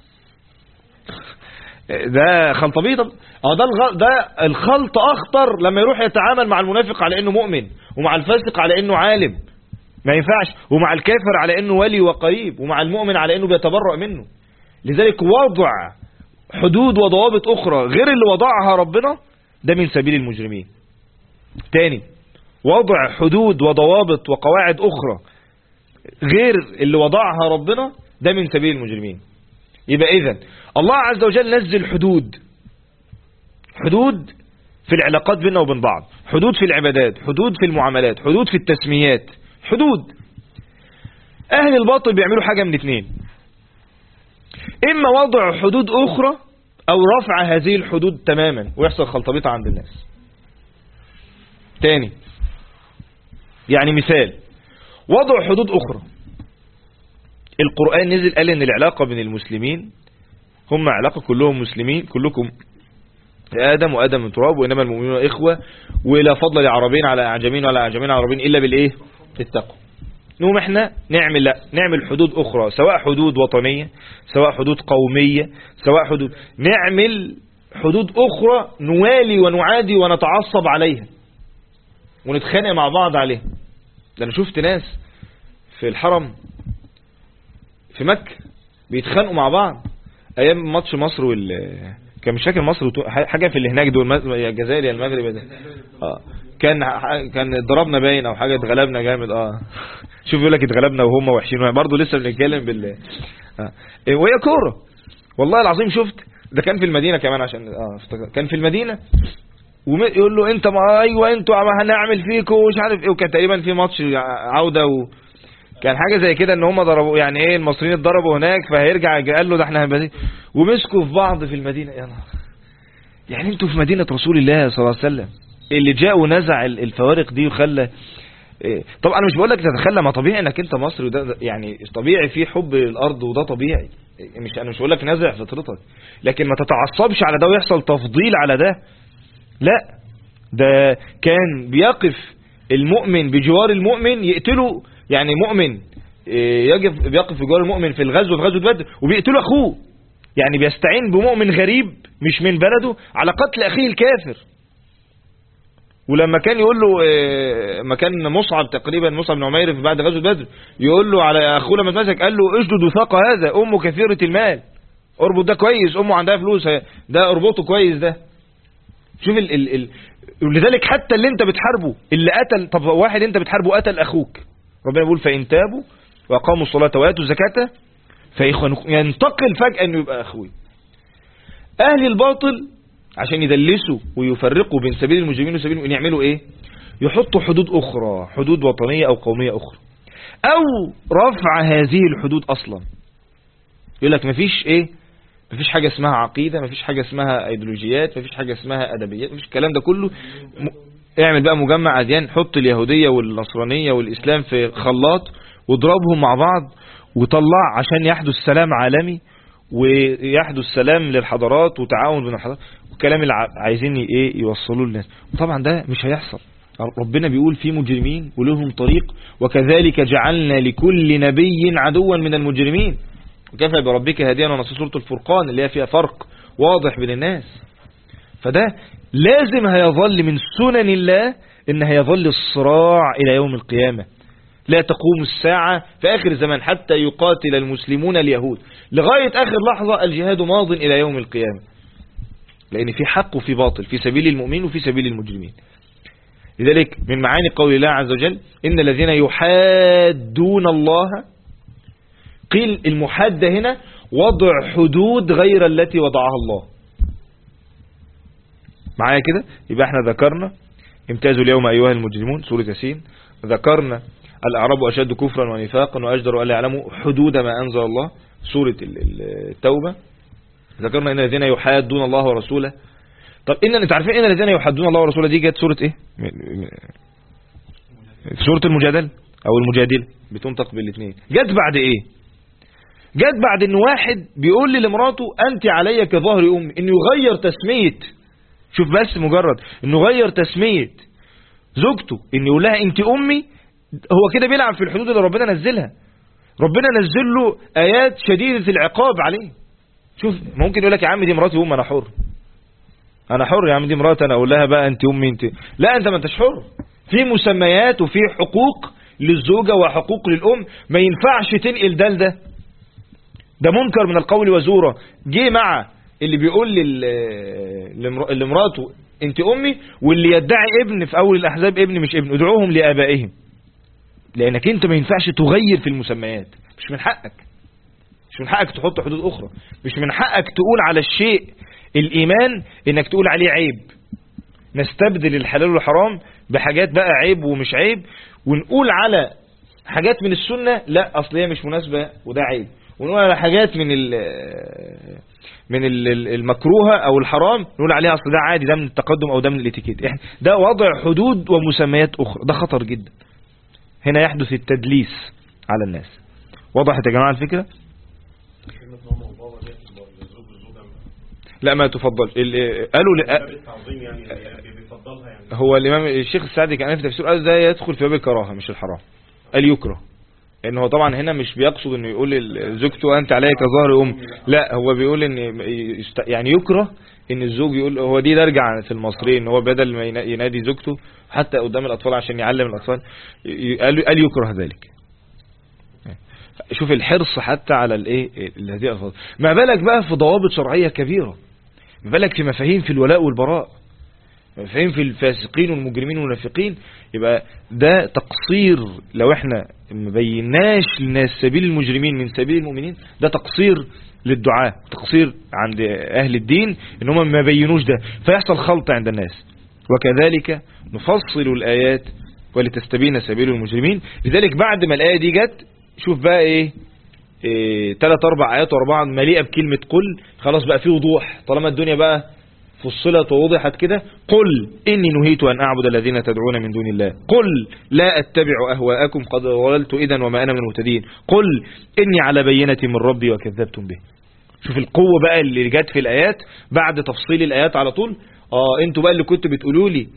ده خلطبيطه. ده الخلط اخطر لما يروح يتعامل مع المنافق على انه مؤمن، ومع الفاسق على انه عالم، ما ينفعش، ومع الكافر على انه ولي وقريب، ومع المؤمن على انه بيتبرأ منه. لذلك وضع حدود وضوابط اخرى غير اللي وضعها ربنا ده من سبيل المجرمين. تاني، وضع حدود وضوابط وقواعد اخرى غير اللي وضعها ربنا ده من سبيل المجرمين. يبقى اذن الله عز وجل نزل حدود في العلاقات بيننا وبين بعض، حدود في العبادات، حدود في المعاملات، حدود في التسميات، حدود. اهل الباطل بيعملوا حاجة من اتنين، اما وضع حدود اخرى او رفع هذه الحدود تماما ويحصل خلطبيطة عند الناس. تاني، يعني مثال، وضع حدود اخرى. القرآن نزل قال ان العلاقة بين المسلمين هم علاقة كلهم مسلمين، كلكم آدم وآدم من تراب وإنما المؤمنون إخوة، ولا فضل لعربين على أعجمين ولا أعجمين على عربين إلا بالإيه؟ التقوى. نقوم احنا نعمل حدود أخرى، سواء حدود وطنية، سواء حدود قومية، سواء حدود، نعمل حدود أخرى نوالي ونعادي ونتعصب عليها ونتخانق مع بعض عليها. ده أنا شفت ناس في الحرم في مكة بيتخانقوا مع بعض ايام ماتش مصر كان مش فاكر مصر حاجه في اللي هناك دول، يا الجزائر يا المغرب ده. كان ضربنا باين او حاجه، اتغلبنا جامد. شوف يقول لك اتغلبنا وهم وحشين، برضه لسه بنتكلم وهي كوره. والله العظيم شفت ده كان في المدينه كمان، عشان كان في المدينه، ويقول له انت ايوه انتوا هنعمل فيكم ومش عارف ايه. وكان تقريبا في ماتش عوده كان حاجة زي كده ان هم ضربوا، يعني ايه، المصريين اتضربوا هناك فهيرجع، قال له ده احنا هنبقى، ومسكوا في بعض في المدينة. يا نهار، يعني انتوا في مدينة رسول الله صلى الله عليه وسلم اللي جاء ونزع الفوارق دي وخلى طبعا انا مش بقول لك تتخلى، ما طبيعي انك انت مصري، وده يعني طبيعي في حب الارض وده طبيعي، انا مش بقول لك نزع فطرتك، لكن ما تتعصبش على ده ويحصل تفضيل على ده. لا، ده كان بيقف المؤمن بجوار المؤمن يقتله، يعني مؤمن بيقف في جوار المؤمن في غزوة بدر وبيقتلوا اخوه، يعني بيستعين بمؤمن غريب مش من بلده على قتل اخيه الكافر. ولما كان يقول له مكان مصعب تقريبا، مصعب بن عمير في بعد غزوة بدر، يقول له على أخوه لما اتمسك قال له اشدد وثاق هذا، أمه كثيرة المال، اربط ده كويس، أمه عندها فلوس، ده اربطه كويس ده. شوف ولذلك حتى اللي انت بتحاربه اللي قتل، طب واحد انت بتحاربه قتل أخوك، ربنا بيقول فإن تابوا وأقاموا الصلاة وآتوا الزكاة فإخوانكم، ينتقل فجأة انه يبقى أخوي. أهل الباطل عشان يدلسوا ويفرقوا بين سبيل المجرمين وسبيل المؤمنين يعملوا ايه؟ يحطوا حدود اخرى، حدود وطنية او قومية اخرى، او رفع هذه الحدود اصلا. يقول لك مفيش ايه، مفيش حاجة اسمها عقيدة، مفيش حاجة اسمها ايديولوجيات، مفيش حاجة اسمها ادبيات، مفيش الكلام ده كله. اعمل بقى مجمع اديان، حط اليهودية والنصرانية والاسلام في خلاط واضربهم مع بعض وطلع عشان يحدث سلام عالمي ويحدث سلام للحضارات وتعاون بين الحضارات، والكلام اللي عايزين ايه يوصلوه للناس. طبعا ده مش هيحصل. ربنا بيقول في مجرمين ولهم طريق، وكذلك جعلنا لكل نبي عدوا من المجرمين وكفى بربك هاديا ونصر، سورة الفرقان اللي هي فيها فرق واضح بين الناس. فده لازم هيظل من سنن الله ان هيظل الصراع الى يوم القيامة. لا تقوم الساعة في آخر الزمان حتى يقاتل المسلمون اليهود، لغاية آخر لحظة الجهاد ماض إلى يوم القيامة، لأن في حق وفي باطل، في سبيل المؤمنين وفي سبيل المجرمين. لذلك من معاني قول الله عز وجل إن الذين يحادون الله، قيل المحادة هنا وضع حدود غير التي وضعها الله. معايا كده؟ يبقى احنا ذكرنا امتازوا اليوم أيها المجرمون سورة ياسين، ذكرنا الأعراب أشد كفرا ونفاقا وأجدر ألا يعلموا حدود ما أنزل الله سورة التوبة، ذكرنا إن الذين يحادون الله ورسوله. طب انت عارفين ان الذين يحادون الله ورسوله دي جت سورة ايه؟ سورة المجادلة او المجادلة، بتنطق بالاثنين. جت بعد ايه؟ جت بعد ان واحد بيقول لمراته انت علي كظهر امي، انه يغير تسمية، شوف بس مجرد انه يغير تسمية زوجته، انه يقول لها انت امي، هو كده بيلعب في الحدود اللي ربنا نزلها. ربنا نزل له ايات شديدة العقاب عليه. شوف ممكن يقول لك يا عم دي مراتي امي، انا حر، انا حر يا عم، دي مراتي انا اقول لها بقى انت امي انت، لا انت ما انتش حر. في مسميات وفي حقوق للزوجة وحقوق للام، ما ينفعش تنقل ده لده، ده منكر من القول وزورة. جه مع اللي بيقول لمراته انت امي، واللي يدعي ابن في اول الاحزاب ابن مش ابن، ادعوهم لابائهم، لانك انت ما ينفعش تغير في المسميات، مش من حقك، مش من حقك تحط حدود اخرى، مش من حقك تقول على الشيء الايمان انك تقول عليه عيب. نستبدل الحلال والحرام بحاجات بقى عيب ومش عيب، ونقول على حاجات من السنة لا اصل هي مش مناسبة وده عيب، ونقول على حاجات من المكروهة او الحرام نقول عليها اصل ده عادي، ده من التقدم او ده من الاتيكيت. ده وضع حدود ومسميات اخرى، ده خطر جدا. هنا يحدث التدليس على الناس. وضحت يا جماعة الفكرة؟ لا ما تفضل قالوا هو الامام الشيخ السعدي كان في تفسير قال ده يدخل في باب الكراهه مش الحرام، قال يكره، ان هو طبعا هنا مش بيقصد انه يقول لزوجته انت عليك كظهر ام، لا هو بيقول ان يعني يكره ان الزوج يقول، هو دي درجه في المصريين ان هو بدل ما ينادي زوجته حتى قدام الاطفال عشان يعلم الاطفال، قال يكره ذلك. شوف الحرص حتى على الايه هذه الألفاظ، ما بالك بقى في ضوابط شرعيه كبيره، ما بالك في مفاهيم في الولاء والبراء، مفاهيم في الفاسقين والمجرمين والمنافقين. يبقى ده تقصير لو احنا ما بيناش للناس سبيل المجرمين من سبيل المؤمنين، ده تقصير للدعاء، تقصير عند اهل الدين ان هم ما بينوش ده، فيحصل خلط عند الناس. وكذلك نفصل الايات ولتستبين سبيل المجرمين. لذلك بعد ما الايه دي جت، شوف بقى ايه 3-4 آيات ورا بعض مليئة بكلمة قل، خلاص بقى في وضوح، طالما الدنيا بقى فصلت ووضحت كده. قل إني نهيت أن أعبد الذين تدعون من دون الله، قل لا أتبع أهواءكم قد ضللت إذا وما أنا من المهتدين، قل إني على بينة من ربي وكذبتم به. شوف القوة بقى اللي جت في الآيات بعد تفصيل الآيات على طول. انتوا بقى اللي كنتوا بتقولوا لي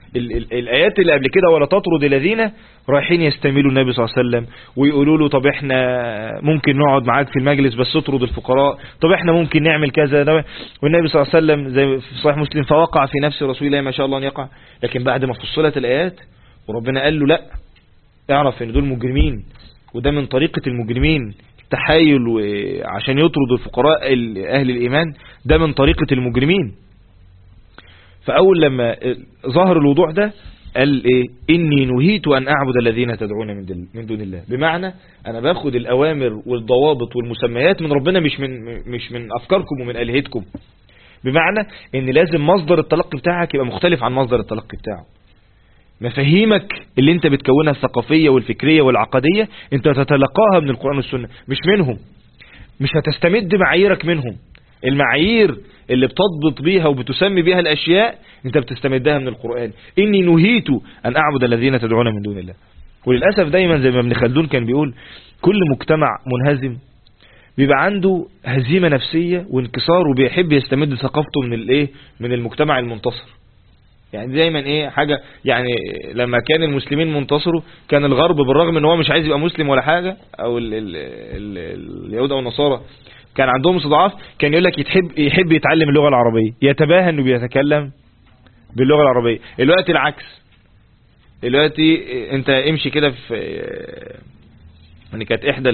الآيات اللي قبل كده ولا تطرد الذين رايحين يستميلوا النبي صلى الله عليه وسلم ويقولوا له طب احنا ممكن نقعد معاك في المجلس بس تطرد الفقراء، طب احنا ممكن نعمل كذا ده، والنبي صلى الله عليه وسلم زي في صحيح مسلم فوقع في نفس رسول الله ما شاء الله ان يقع. لكن بعد ما فصلت الآيات وربنا قال له لا، اعرف ان دول مجرمين وده من طريقة المجرمين التحايل عشان يطردوا الفقراء أهل الإيمان، ده من طريقة المجرمين. فأول لما ظهر الوضوح ده قال إيه؟ إني نهيت أن أعبد الذين تدعون من دون الله. بمعنى أنا باخد الأوامر والضوابط والمسميات من ربنا، مش من أفكاركم ومن آلهتكم. بمعنى إن لازم مصدر التلقي بتاعك يبقى مختلف عن مصدر التلقي بتاعه. مفاهيمك اللي انت بتكونها الثقافية والفكرية والعقدية انت تتلقاها من القرآن والسنة مش منهم. مش هتستمد معاييرك منهم. المعايير اللي بتضبط بيها وبتسمي بيها الأشياء انت بتستمدها من القرآن. إني نهيت أن أعبد الذين تدعون من دون الله. وللأسف دايما زي ما ابن خلدون كان بيقول كل مجتمع منهزم بيبقى عنده هزيمة نفسية وانكسار وبيحب يستمد ثقافته من المجتمع المنتصر. يعني دايما حاجة، يعني لما كان المسلمين منتصروا كان الغرب بالرغم ان هو مش عايز يبقى مسلم ولا حاجة، او اليهود او النصارى كان عندهم استضعاف، كان يقول لك يحب يتعلم اللغة العربية، يتباهى انه بيتكلم باللغة العربية. الوقت العكس، دلوقتي انت امشي كده في يعني كانت احدى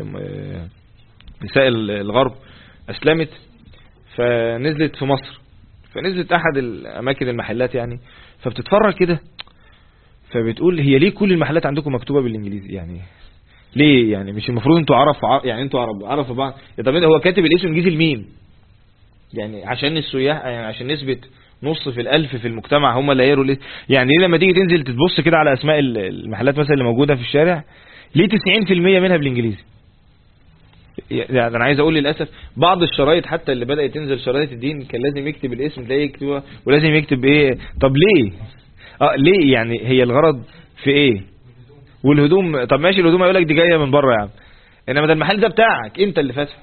نساء الغرب اسلمت فنزلت في مصر، فنزلت احد الاماكن المحلات يعني، فبتتفرج كده فبتقول هي ليه كل المحلات عندكم مكتوبة بالانجليزي؟ يعني ليه؟ يعني مش المفروض انتوا يعني انتوا عرب بعض؟ طب هو كاتب الاسم انجليزي لمين؟ يعني عشان السياح، يعني عشان نسبة نص في الالف في المجتمع هم اللي هيقروا يعني ليه لما تيجي تنزل تبص كده على اسماء المحلات مثلا اللي موجودة في الشارع ليه 90% منها بالانجليزي؟ يعني انا عايز اقول للاسف بعض الشرايط حتى اللي بدأت تنزل شرايط الدين كان لازم يكتب الاسم، تلاقيه يكتبها ولازم يكتب طب ليه؟ ليه؟ يعني هي الغرض في ايه؟ والهدوم، طب ماشي الهدوم هيقول لك دي جايه من بره يا عم، انما ده المحل ده بتاعك انت اللي فاتحه.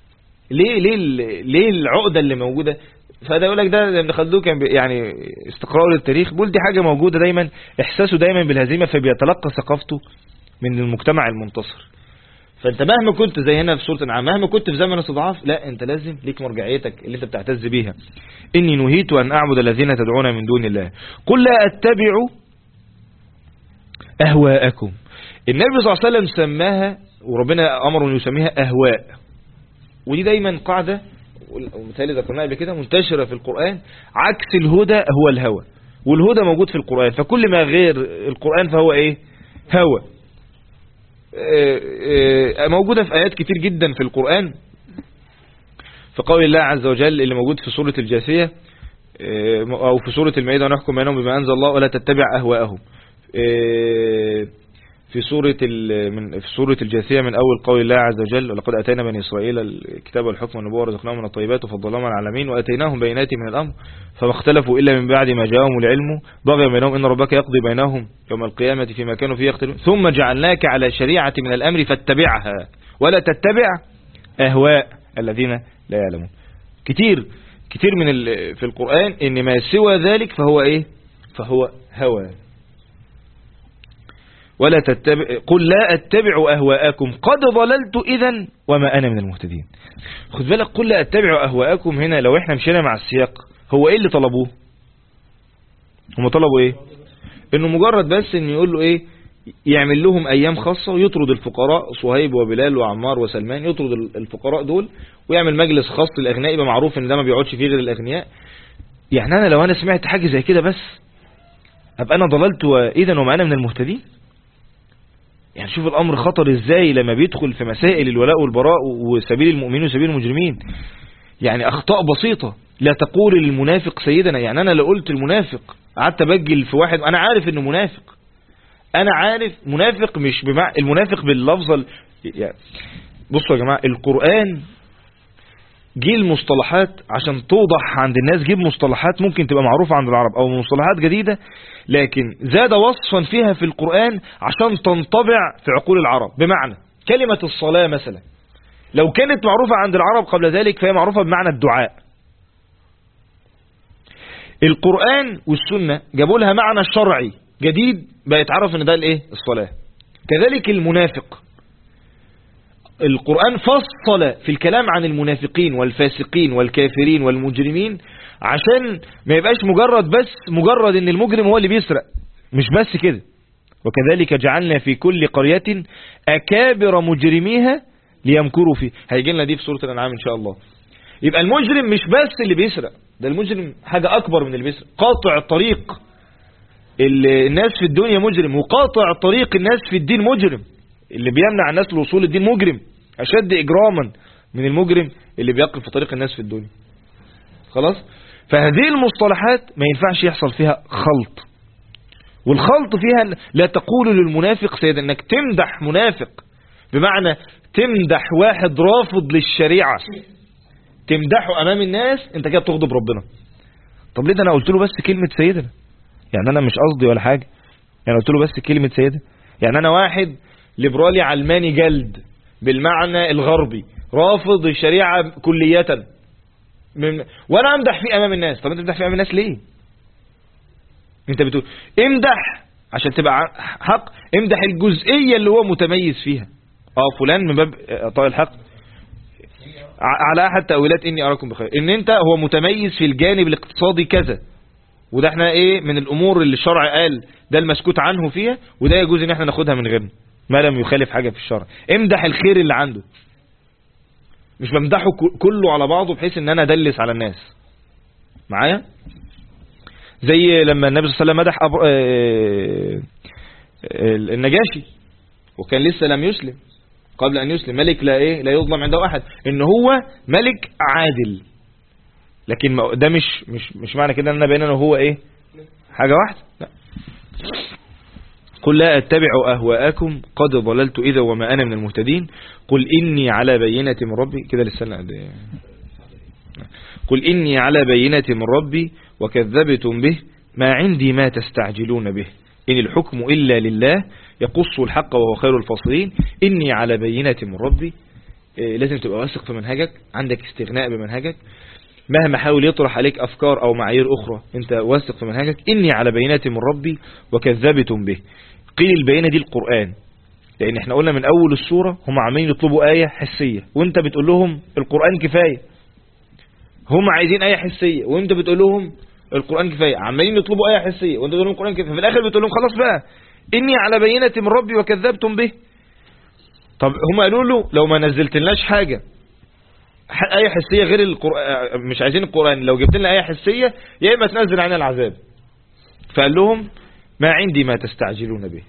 ليه العقده اللي موجوده؟ فده يقول لك ده ابن خلدون كان يعني استقراء للتاريخ بيقول دي حاجه موجوده دايما، احساسه دايما بالهزيمه فبيتلقى ثقافته من المجتمع المنتصر. فانت مهما كنت زي هنا في سورة الأنعام مهما كنت في زمن استضعاف، لا انت لازم ليك مرجعيتك اللي انت بتعتز بيها. إني نهيت أن أعبد الذين تدعون من دون الله قل لا أتبع أهواءكم. النبي صلى الله عليه وسلم سماها وربنا أمره أن يسميها أهواء، ودي دايما قاعدة ومثالي ذكرناها قبل كده منتشرة في القرآن. عكس الهدى هو الهوى، والهدى موجود في القرآن، فكل ما غير القرآن فهو هوى. موجودة في آيات كتير جدا في القرآن، في قول الله عز وجل اللي موجود في سورة الجاثية أو في سورة المائدة ونحكم بينهم بما أنزل الله ولا تتبع أهواءهم. في سورة الجاثية من أول قول الله عز وجل ولقد أتينا بني إسرائيل الكتاب والحكم والنبوة ورزقناهم من الطيبات وفضلناهم على العالمين وأتيناهم بينات من الأمر فما اختلفوا إلا من بعد ما جاءهم العلم بغيا بينهم إن ربك يقضي بينهم يوم القيامة فيما كانوا فيه يختلفون ثم جعلناك على شريعة من الأمر فاتبعها ولا تتبع أهواء الذين لا يعلمون. كتير في القرآن إن ما سوى ذلك فهو هوى. ولا تتبع قل لا أتبع أهواءكم قد ضللت إذن وما أنا من المهتدين. خد بالك قل لا أتبع أهواءكم هنا لو احنا مشينا مع السياق هو ايه اللي طلبوه؟ هم طلبوا انه مجرد بس ان يقول له يعمل لهم ايام خاصة ويطرد الفقراء صهيب وبلال وعمار وسلمان، يطرد الفقراء دول ويعمل مجلس خاص للأغنياء يبقى معروف ان ده ما بيقعدش فيه غير الأغنياء. يعني انا لو انا سمعت حاجة زي كده بس ابقى انا ضللت إذن وما أنا من المهتدين. يعني شوف الأمر خطر إزاي لما بيدخل في مسائل الولاء والبراء وسبيل المؤمنين وسبيل المجرمين. يعني أخطاء بسيطة لا تقول للمنافق سيدنا. يعني أنا لو قلت المنافق قعدت أبجل في واحد أنا عارف إنه منافق، أنا عارف منافق مش بمعنى المنافق باللفظ يعني بصوا يا جماعة القرآن جيل المصطلحات عشان توضح عند الناس، جيب مصطلحات ممكن تبقى معروفة عند العرب أو مصطلحات جديدة لكن زاد وصفا فيها في القرآن عشان تنطبع في عقول العرب. بمعنى كلمة الصلاة مثلا لو كانت معروفة عند العرب قبل ذلك فهي معروفة بمعنى الدعاء. القرآن والسنة جابوا لها معنى شرعي جديد بقى يتعرف ان ده الايه الصلاة. كذلك المنافق، القرآن فصل في الكلام عن المنافقين والفاسقين والكافرين والمجرمين عشان ما يبقاش مجرد ان المجرم هو اللي بيسرق، مش بس كده. وكذلك جعلنا في كل قرية أكابر مجرميها ليمكروا فيه. هيجي لنا دي في سورة الأنعام إن شاء الله. يبقى المجرم مش بس اللي بيسرق، ده المجرم حاجة أكبر من اللي بيسرق. قاطع الطريق الناس في الدنيا مجرم، وقاطع الطريق الناس في الدين مجرم. اللي بيمنع الناس لوصول الدين مجرم، أشد إجراما من المجرم اللي بيقف في طريق الناس في الدنيا. خلاص. فهذه المصطلحات ما ينفعش يحصل فيها خلط، والخلط فيها لا تقول للمنافق سيد، انك تمدح منافق بمعنى تمدح واحد رافض للشريعة، تمدحه امام الناس، انت كده بتغضب ربنا. طب ليه ده انا قلت له بس كلمة سيدنا، يعني انا مش قصدي ولا حاجة، يعني قلت له بس كلمة سيدنا. يعني انا واحد ليبرالي علماني جلد بالمعنى الغربي، رافض الشريعة كلية، وانا امدح فيه امام الناس. طب انت تمدح فيه امام الناس ليه؟ انت بتقول امدح عشان تبقى حق، امدح الجزئية اللي هو متميز فيها. فلان من باب اعطاء الحق على احد تأويلات اني اراكم بخير، ان انت هو متميز في الجانب الاقتصادي كذا، وده احنا ايه من الامور اللي الشرع قال ده المسكوت عنه فيها، وده يجوز ان احنا ناخدها من غيرنا ما لم يخالف حاجة في الشرع. امدح الخير اللي عنده، مش بمدحه كله على بعضه بحيث ان انا ادلس على الناس معايا. زي لما النبي صلى الله عليه وسلم مدح النجاشي وكان لسه لم يسلم، قبل ان يسلم، ملك لا يظلم عنده احد، ان هو ملك عادل. لكن ده مش معنى كده ان بيننا هو حاجة واحدة، لا. قل لا اتبع اهواءكم قد ضللت اذا وما انا من المهتدين قل اني على بينة من ربي كده لسه قل اني على بينة من ربي وكذبتم به ما عندي ما تستعجلون به إن الحكم إلا لله يقص الحق وهو خير الفاصلين. إني على بينة من ربي، لازم تبقى واثق في منهجك، عندك استغناء بمنهجك، مهما حاول يطرح عليك أفكار أو معايير أخرى أنت واثق في منهجك. إني على بينة من ربي وكذبتم به. قيل البينة دي القرآن، لأن احنا قلنا من أول السورة هم عمالين يطلبوا آية حسية وانت بتقول لهم القرآن كفاية. هم عايزين آية حسية وانت بتقول لهم القرآن كفاية، عمالين يطلبوا آية حسية وانت بتقول لهم القرآن كفاية، في الآخر بتقول لهم خلاص بقى إني على بينة من ربي وكذبتم به. طب هم قالوا له لو ما نزلتلناش حاجة آية حسية غير القرآن، مش عايزين القرآن، لو جبت لنا آية حسية يا إما تنزل عنا العذاب. فقال لهم ما عندي ما تستعجلون به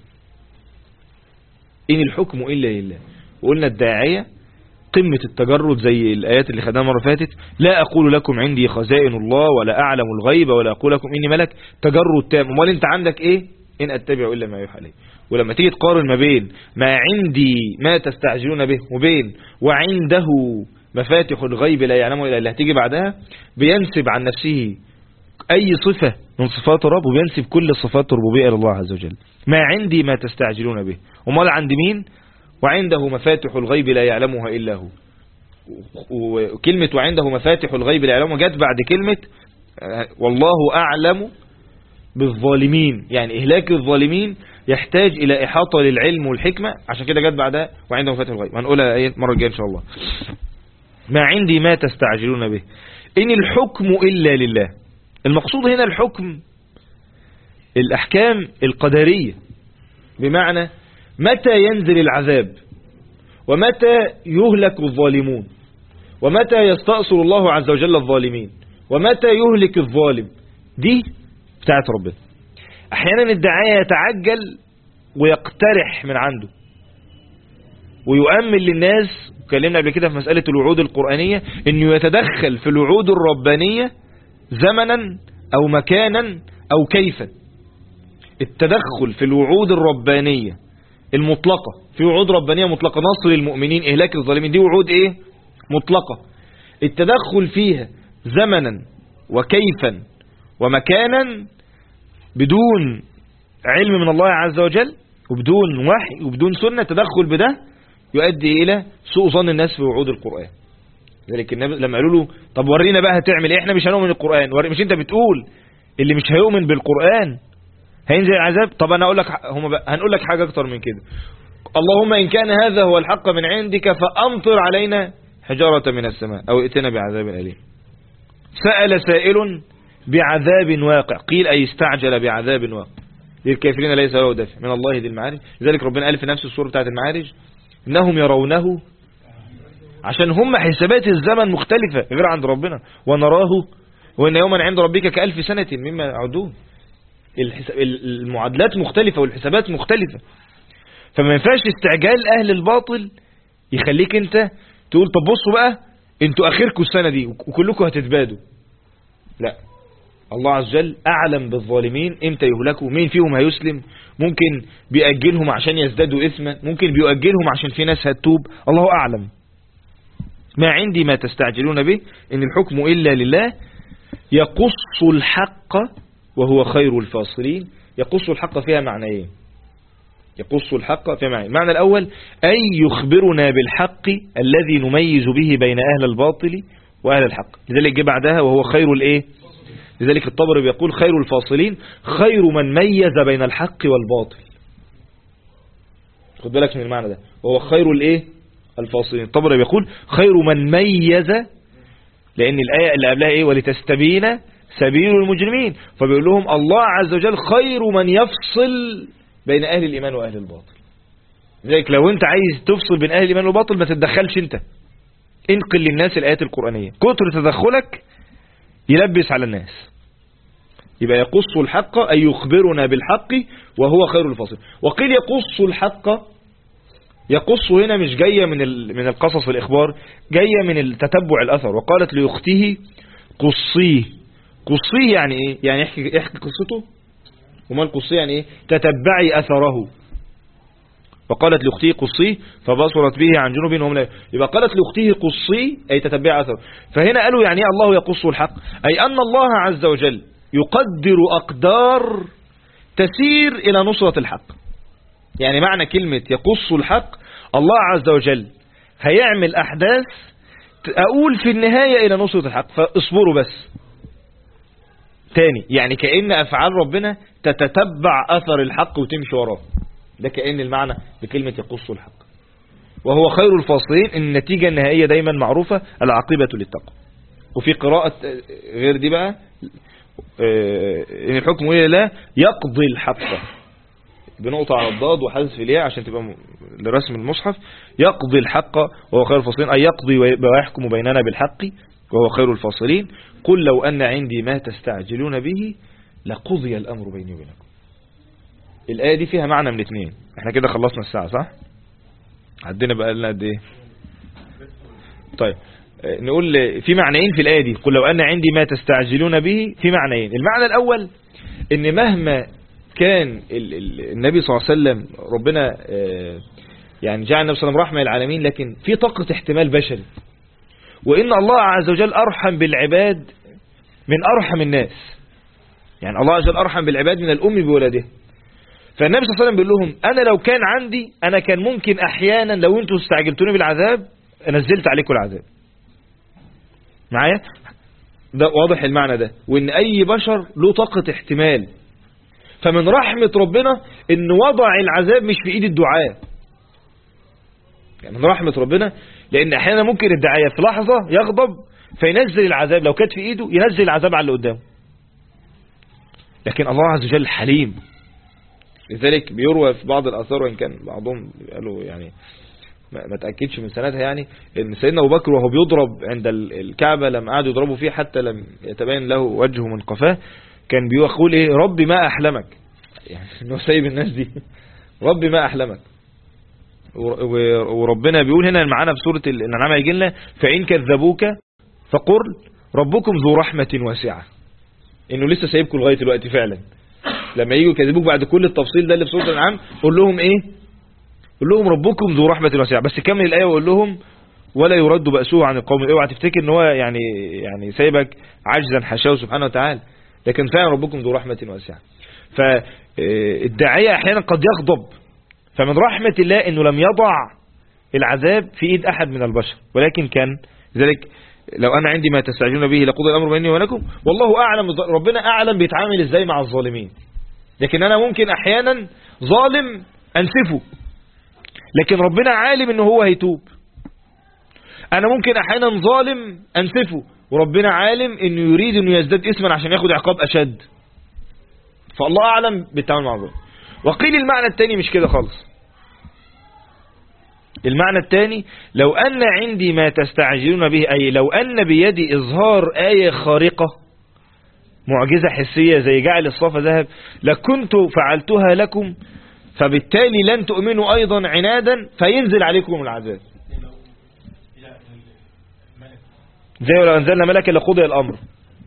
إن الحكم إلا لله. وقلنا الداعية قمة التجرد زي الآيات اللي خدناها مرة فاتت، لا أقول لكم عندي خزائن الله ولا أعلم الغيب ولا أقول لكم إني ملك، تجرد تام. امال أنت عندك إيه؟ إن أتبع إلا ما يوحى إلي. ولما تيجي تقارن ما بين ما عندي ما تستعجلون به وبين وعنده مفاتح الغيب لا يعلمه إلا اللي هتيجي بعدها، بينسب عن نفسه أي صفة من صفات الرب وبينسب كل صفات الربوبية لله عز وجل. ما عندي ما تستعجلون به، امال عند مين؟ وعنده مفاتح الغيب لا يعلمها إلا هو. وكلمة وعنده مفاتح الغيب لا يعلمها جت بعد كلمة والله أعلم بالظالمين، يعني إهلاك الظالمين يحتاج إلى إحاطة للعلم والحكمة، عشان كده جت بعدها وعنده مفاتح الغيب. هنقولها المرة الجاية إن شاء الله. ما عندي ما تستعجلون به إن الحكم إلا لله. المقصود هنا الحكم الأحكام القدرية، بمعنى متى ينزل العذاب ومتى يهلك الظالمون ومتى يستأصل الله عز وجل الظالمين ومتى يهلك الظالم، دي بتاعت ربنا. احيانا الداعية يتعجل ويقترح من عنده ويؤمن للناس، وكلمنا قبل كده في مسألة الوعود القرآنية انه يتدخل في الوعود الربانية زمنا او مكانا او كيفا. التدخل في الوعود الربانية المطلقة، في وعود ربانية مطلقة، نصر المؤمنين إهلاك الظالمين، دي وعود مطلقة. التدخل فيها زمنا وكيفا ومكانا بدون علم من الله عز وجل وبدون وحي وبدون سنة، تدخل بده يؤدي إلى سوء ظن الناس في وعود القرآن. ذلك النبي لما قالوا له طب ورينا بقى هتعمل ايه، احنا مش هنؤمن القرآن، مش انت بتقول اللي مش هيؤمن بالقرآن هينزل العذاب. طب انا اقول لك هنقول لك حاجة اكتر من كده. اللهم ان كان هذا هو الحق من عندك فامطر علينا حجارة من السماء او ائتنا بعذاب أليم. سأل سائل بعذاب واقع، قيل أي استعجل بعذاب واقع للكافرين ليس له دافع من الله ذي المعارج. لذلك ربنا قال في نفس السورة بتاعت المعارج إنهم يرونه، عشان هم حسابات الزمن مختلفة غير عند ربنا، ونراه وإن يوما عند ربك كألف سنة مما يعدون. المعادلات مختلفة والحسابات مختلفة، فما ينفعش استعجال أهل الباطل يخليك أنت تقول طب بصوا بقى انتوا اخركم السنة دي وكلكم هتتبادوا. لا، الله عز وجل اعلم بالظالمين امتى يهلكوا، مين فيهم هيسلم، ممكن بيأجلهم عشان يزدادوا اثما، ممكن بيؤجلهم عشان في ناس هتتوب، الله اعلم. ما عندي ما تستعجلون به ان الحكم الا لله يقص الحق وهو خير الفاصلين. يقص الحق فيها معنيين، يقص الحق فيها معنيين. المعنى الاول اي يخبرنا بالحق الذي نميز به بين اهل الباطل واهل الحق، لذلك جه بعدها وهو خير الايه. لذلك الطبري بيقول خير الفاصلين خير من ميز بين الحق والباطل. خد بالك من المعنى ده، وهو خير الايه الفاصلين. الطبري بيقول خير من ميز، لان الايه اللي قبلها ايه ولتستبين سبيل المجرمين، فبيقول لهم الله عز وجل خير من يفصل بين اهل الايمان واهل الباطل. لذلك لو انت عايز تفصل بين اهل الايمان والباطل ما تتدخلش انت، انقل للناس الايات القرآنية. كتر تدخلك يلبس على الناس. يبقى يقص الحق أي يخبرنا بالحق وهو خير الفاصل. وقيل يقص الحق، يقص هنا مش جاية من القصص الإخبار، جاية من التتبع الأثر. وقالت لأخته قصيه. قصيه يعني إيه؟ يعني احكي قصته. وما القصيه يعني إيه؟ تتبعي أثره. فقالت لأخته قصيه فبصرت به عن جنوب وهم لا. يبقى قالت لأخته قصيه أي تتبع أثره. فهنا قالوا يعني الله يقص الحق، أي أن الله عز وجل يقدر أقدار تسير إلى نصرة الحق. يعني معنى كلمة يقص الحق، الله عز وجل هيعمل أحداث أقول في النهاية إلى نصرة الحق، فاصبروا بس. تاني يعني كأن أفعال ربنا تتتبع أثر الحق وتمشي وراه. ده كأن المعنى بكلمة يقص الحق. وهو خير الفاصلين، النتيجة النهائية دايما معروفة، العاقبة للتقوى. وفي قراءة غير دي بقى إن الحكم إلى لا يقضي الحق، بنقطة على الضاد وحذف الياء عشان تبقى لرسم المصحف. يقضي الحق وهو خير الفاصلين، أي يقضي ويحكم بيننا بالحق وهو خير الفاصلين. قل لو أن عندي ما تستعجلون به لقضي الأمر بيني وبينكم. الآية دي فيها معنى من اتنين. احنا كده خلصنا الساعة صح؟ عدينا بقى لنا قد ايه؟ طيب نقول في معنيين في الآية دي. قل لو أن عندي ما تستعجلون به، في معنيين. المعنى الأول ان مهما كان النبي صلى الله عليه وسلم ربنا يعني جعل النبي صلى الله عليه وسلم رحمة للعالمين، لكن في طاقة احتمال بشري، وإن الله عز وجل أرحم بالعباد من أرحم الناس. يعني الله عز وجل أرحم بالعباد من الأم بولده. فالنبي صلى الله عليه وسلم بيقول لهم أنا لو كان عندي، أنا كان ممكن أحيانا لو أنتوا استعجلتوني بالعذاب نزلت عليكم العذاب. معايا؟ ده واضح المعنى ده. وإن أي بشر له طاقة احتمال. فمن رحمة ربنا إن وضع العذاب مش في إيد الدعاء. يعني من رحمة ربنا، لأن أحيانا ممكن الدعاية في لحظة يغضب فينزل العذاب، لو كانت في إيده ينزل العذاب على اللي قدامه. لكن الله عز وجل حليم. لذلك بيروى في بعض الآثار، وإن كان بعضهم قالوا يعني ما تأكدش من سندها، يعني إن سيدنا أبو بكر وهو بيضرب عند الكعبة لما قعدوا يضربوا فيه حتى لم يتبين له وجهه من قفاه، كان بيقول إيه؟ ربي ما أحلمك. يعني إنه سايب الناس دي، ربي ما أحلمك. وربنا بيقول هنا معانا في سورة الأنعام هيجي لنا فإن كذبوك فقل ربكم ذو رحمة واسعة. إنه لسه سايبكم لغاية دلوقتي فعلا. لما يجوا يكذبوك بعد كل التفصيل ده اللي في سورة الأنعام، قول لهم إيه؟ قول لهم ربكم ذو رحمة واسعة. بس كمل الآية وقول لهم ولا يرد بأسوه عن القوم. اوعى تفتكر إن هو يعني سايبك عجزا حاشاه سبحانه وتعالى، لكن فعلا ربكم ذو رحمة واسعة. فالداعية أحيانا قد يغضب، فمن رحمة الله إنه لم يضع العذاب في إيد أحد من البشر، ولكن كان ذلك لو أنا عندي ما تستعجلون به لقضي الأمر بيني وبينكم والله أعلم. ربنا أعلم بيتعامل إزاي مع الظالمين. لكن أنا ممكن أحيانا ظالم أنسفه، لكن ربنا عالم إنه هو هيتوب. أنا ممكن أحيانا ظالم أنسفه، وربنا عالم إنه يريد إنه يزداد اسما عشان ياخد عقاب أشد. فالله أعلم بالتعامل مع الظالم. وقيل المعنى الثاني مش كده خالص. المعنى الثاني لو أن عندي ما تستعجلون به، أي لو أن بيدي إظهار آية خارقة معجزة حسية زي جعل الصفا ذهب لكنت فعلتها لكم، فبالتالي لن تؤمنوا أيضا عنادا فينزل عليكم العذاب. زي لو أنزلنا ملكا لقضي الأمر.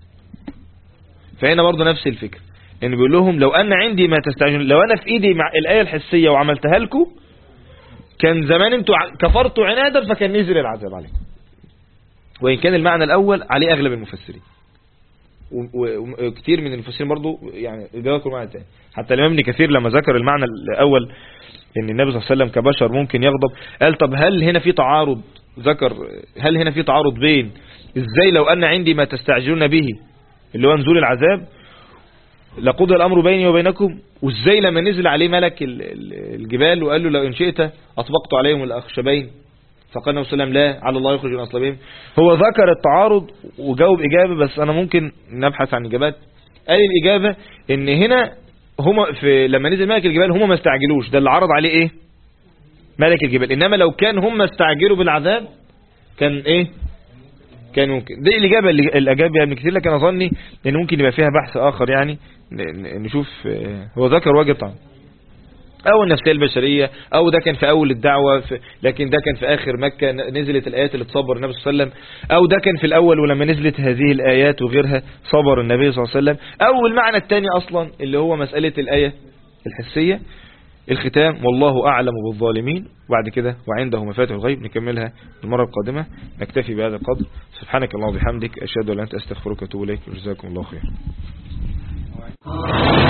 فهنا برضه نفس الفكرة، إن بيقول لهم لو أن عندي ما تستعجلون، لو أنا في إيدي مع الآية الحسية وعملتها لكم كان زمان انتوا كفرتوا عنادا فكان نزل العذاب عليكم. وإن كان المعنى الأول عليه أغلب المفسرين، وكتير من المفسرين برضو يعني جاوبوا المعنى الثاني. حتى الإمام ابن كثير لما ذكر المعنى الأول إن النبي صلى الله عليه وسلم كبشر ممكن يغضب، قال طب هل هنا في تعارض؟ ذكر هل هنا في تعارض بين إزاي لو أن عندي ما تستعجلون به اللي هو نزول العذاب لقضي الأمر بيني وبينكم، وإزاي لما نزل عليه ملك الجبال وقال له لو إن شئت أطبقت عليهم الأخشبين، فقال النبي صلى الله عليه وسلم لا، على الله يخرج من أصلابهم. هو ذكر التعارض وجاوب إجابة، بس أنا ممكن نبحث عن إجابات. قال الإجابة إن هنا هما لما نزل ملك الجبال هما ما استعجلوش، ده اللي عرض عليه إيه؟ ملك الجبال. إنما لو كان هما استعجلوا بالعذاب كان إيه؟ كان ممكن. دي الإجابة اللي الأجاب بها ابن كثير، لكن أظني إن ممكن يبقى فيها بحث آخر يعني نشوف. هو ذكر وجه طعم أو النفسية البشرية، أو ده كان في أول الدعوة لكن ده كان في آخر مكة نزلت الآيات اللي تصبر النبي صلى الله عليه وسلم، أو ده كان في الأول ولما نزلت هذه الآيات وغيرها صبر النبي صلى الله عليه وسلم، أو المعنى الثاني أصلا اللي هو مسألة الآية الحسية. الختام والله أعلم بالظالمين. وبعد كده وعنده مفاتيح الغيب نكملها المرة القادمة. نكتفي بهذا القدر. سبحانك اللهم وبحمدك أشهد أن لا إله إلا أنت أستغفرك وأتوب إليك. جزاكم الله خير.